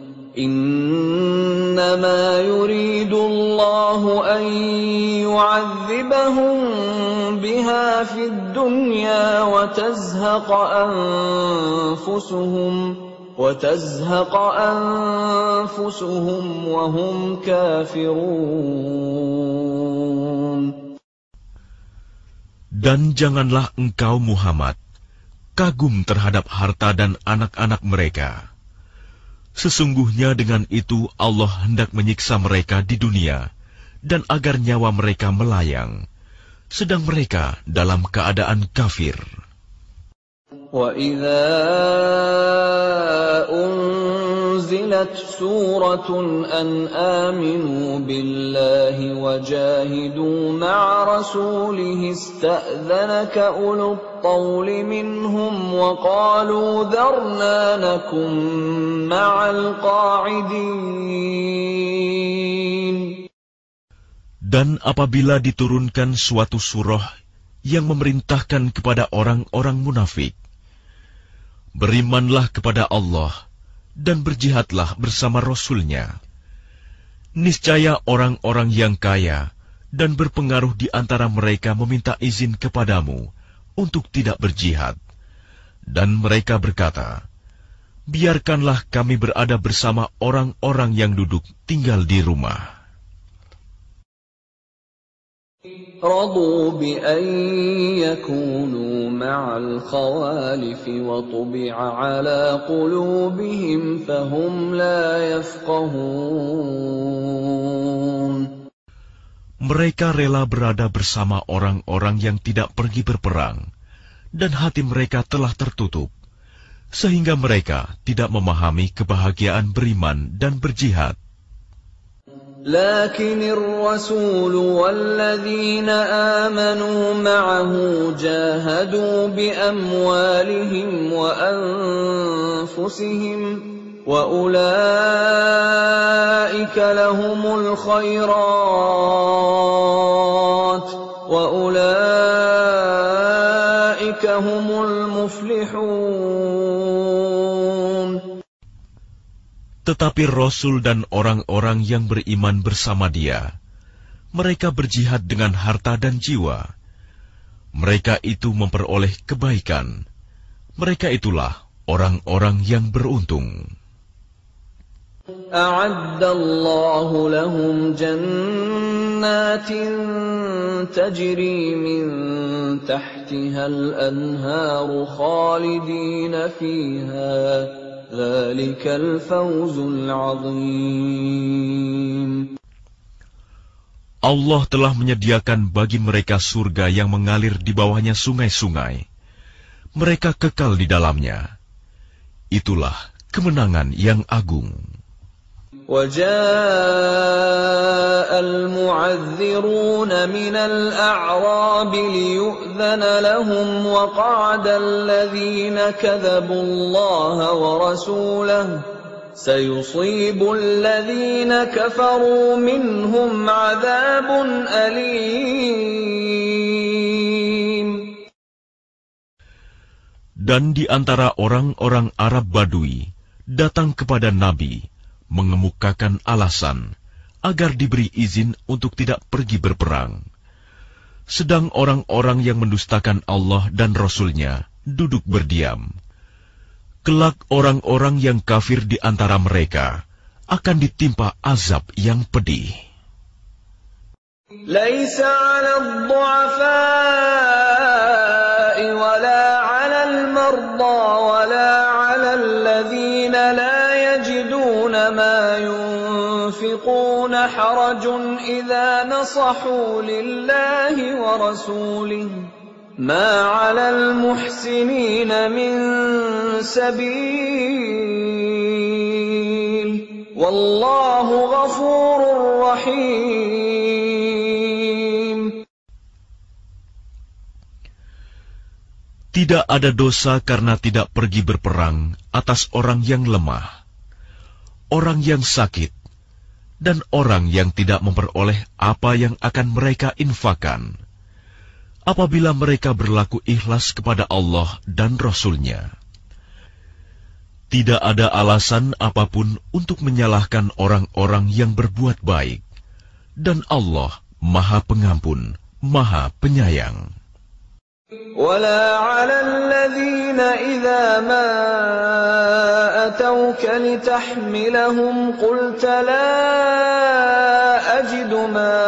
إِنَّمَا يُرِيدُ اللَّهُ أَن يُعَذِّبَهُم بِهَا فِي الدُّنْيَا وَتَزْهَقَ أَنفُسُهُمْ وَتَزْهَقَ أَنفُسُهُمْ وَهُمْ كَافِرُونَ. Dan janganlah engkau Muhammad kagum terhadap harta dan anak-anak mereka. Sesungguhnya dengan itu Allah hendak menyiksa mereka di dunia, dan agar nyawa mereka melayang, sedang mereka dalam keadaan kafir. وَإِذَا أُنزِلَتْ سُورَةٌ أَنْ آمِنُوا بِاللَّهِ وَجَاهِدُوا مَعَ رَسُولِهِ اسْتَأْذَنَكَ أُولُو الطَّوْلِ مِنْهُمْ وَقَالُوا ذَرْنَا نَكُن مَّعَ الْقَاعِدِينَ. Dan apabila diturunkan suatu surah yang memerintahkan kepada orang-orang munafik, berimanlah kepada Allah dan berjihadlah bersama Rasul-Nya. Niscaya orang-orang yang kaya dan berpengaruh di antara mereka meminta izin kepadamu untuk tidak berjihad. Dan mereka berkata, biarkanlah kami berada bersama orang-orang yang duduk tinggal di rumah. رضوا بأن يكونوا مع الخوالف وطبع على قلوبهم فهم لا يفقهون. Mereka rela berada bersama orang-orang yang tidak pergi berperang, dan hati mereka telah tertutup, sehingga mereka tidak memahami kebahagiaan beriman dan berjihad. لكن الرسول والذين آمنوا معه جاهدوا بأموالهم وأنفسهم وأولئك لهم الخيرات وأولئك أُولَئِكَ هُمُ الْمُفْلِحُونَ. Tetapi Rasul dan orang-orang yang beriman bersama dia, mereka berjihad dengan harta dan jiwa. Mereka itu memperoleh kebaikan. Mereka itulah orang-orang yang beruntung. أَعَدَّ اللَّهُ لَهُمْ جَنَّاتٍ تَجْرِي مِنْ تَحْتِهَا الْأَنْهَارُ خَالِدِينَ فِيهَا ذَلِكَ الْفَوْزُ الْعَظِيمُ. Allah telah menyediakan bagi mereka surga yang mengalir di bawahnya sungai-sungai. Mereka kekal di dalamnya. Itulah kemenangan yang agung. وَجَاءَ الْمُعَذِّرُونَ مِنَ الْأَعْرَابِ لِيُؤْذَنَ لَهُمْ وَقَعَدَ الَّذِينَ كَذَبُوا اللَّهَ وَرَسُولَهُ سَيُصِيبُ الَّذِينَ كَفَرُوا مِنْهُمْ عَذَابٌ أَلِيمٌ. Dan di antara orang-orang Arab Badui datang kepada Nabi mengemukakan alasan agar diberi izin untuk tidak pergi berperang. Sedang orang-orang yang mendustakan Allah dan Rasul-Nya duduk berdiam. Kelak orang-orang yang kafir di antara mereka akan ditimpa azab yang pedih. Laisa 'alal du'afa'i wala 'alal marda wala 'alal ladzina la yajiduna ma yunfiquna harajun idza nasahu lillahi wa rasulihi ma 'alal muhsinina min sabil wallahu ghafurur rahim. Tidak ada dosa karena tidak pergi berperang atas orang yang lemah, orang yang sakit, dan orang yang tidak memperoleh apa yang akan mereka infakkan, apabila mereka berlaku ikhlas kepada Allah dan Rasul-Nya. Tidak ada alasan apapun untuk menyalahkan orang-orang yang berbuat baik, dan Allah Maha Pengampun, Maha Penyayang. ولا على الذين إذا ما أتوك لتحملهم قلت لا أجد ما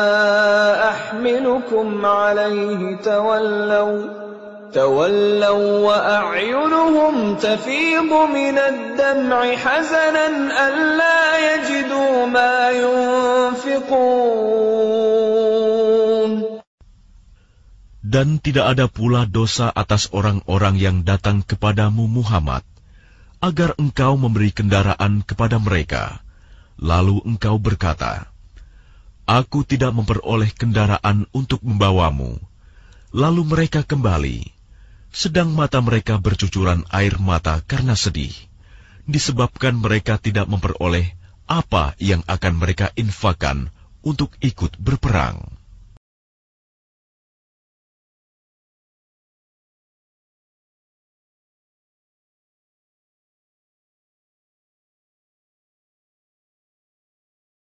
أحملكم عليه تولوا تولوا وأعينهم تفيض من الدمع حزنا ألا يجدوا ما ينفقون. Dan tidak ada pula dosa atas orang-orang yang datang kepadamu Muhammad, agar engkau memberi kendaraan kepada mereka. Lalu engkau berkata, Aku tidak memperoleh kendaraan untuk membawamu. Lalu mereka kembali, sedang mata mereka bercucuran air mata karena sedih, disebabkan mereka tidak memperoleh apa yang akan mereka infakkan untuk ikut berperang.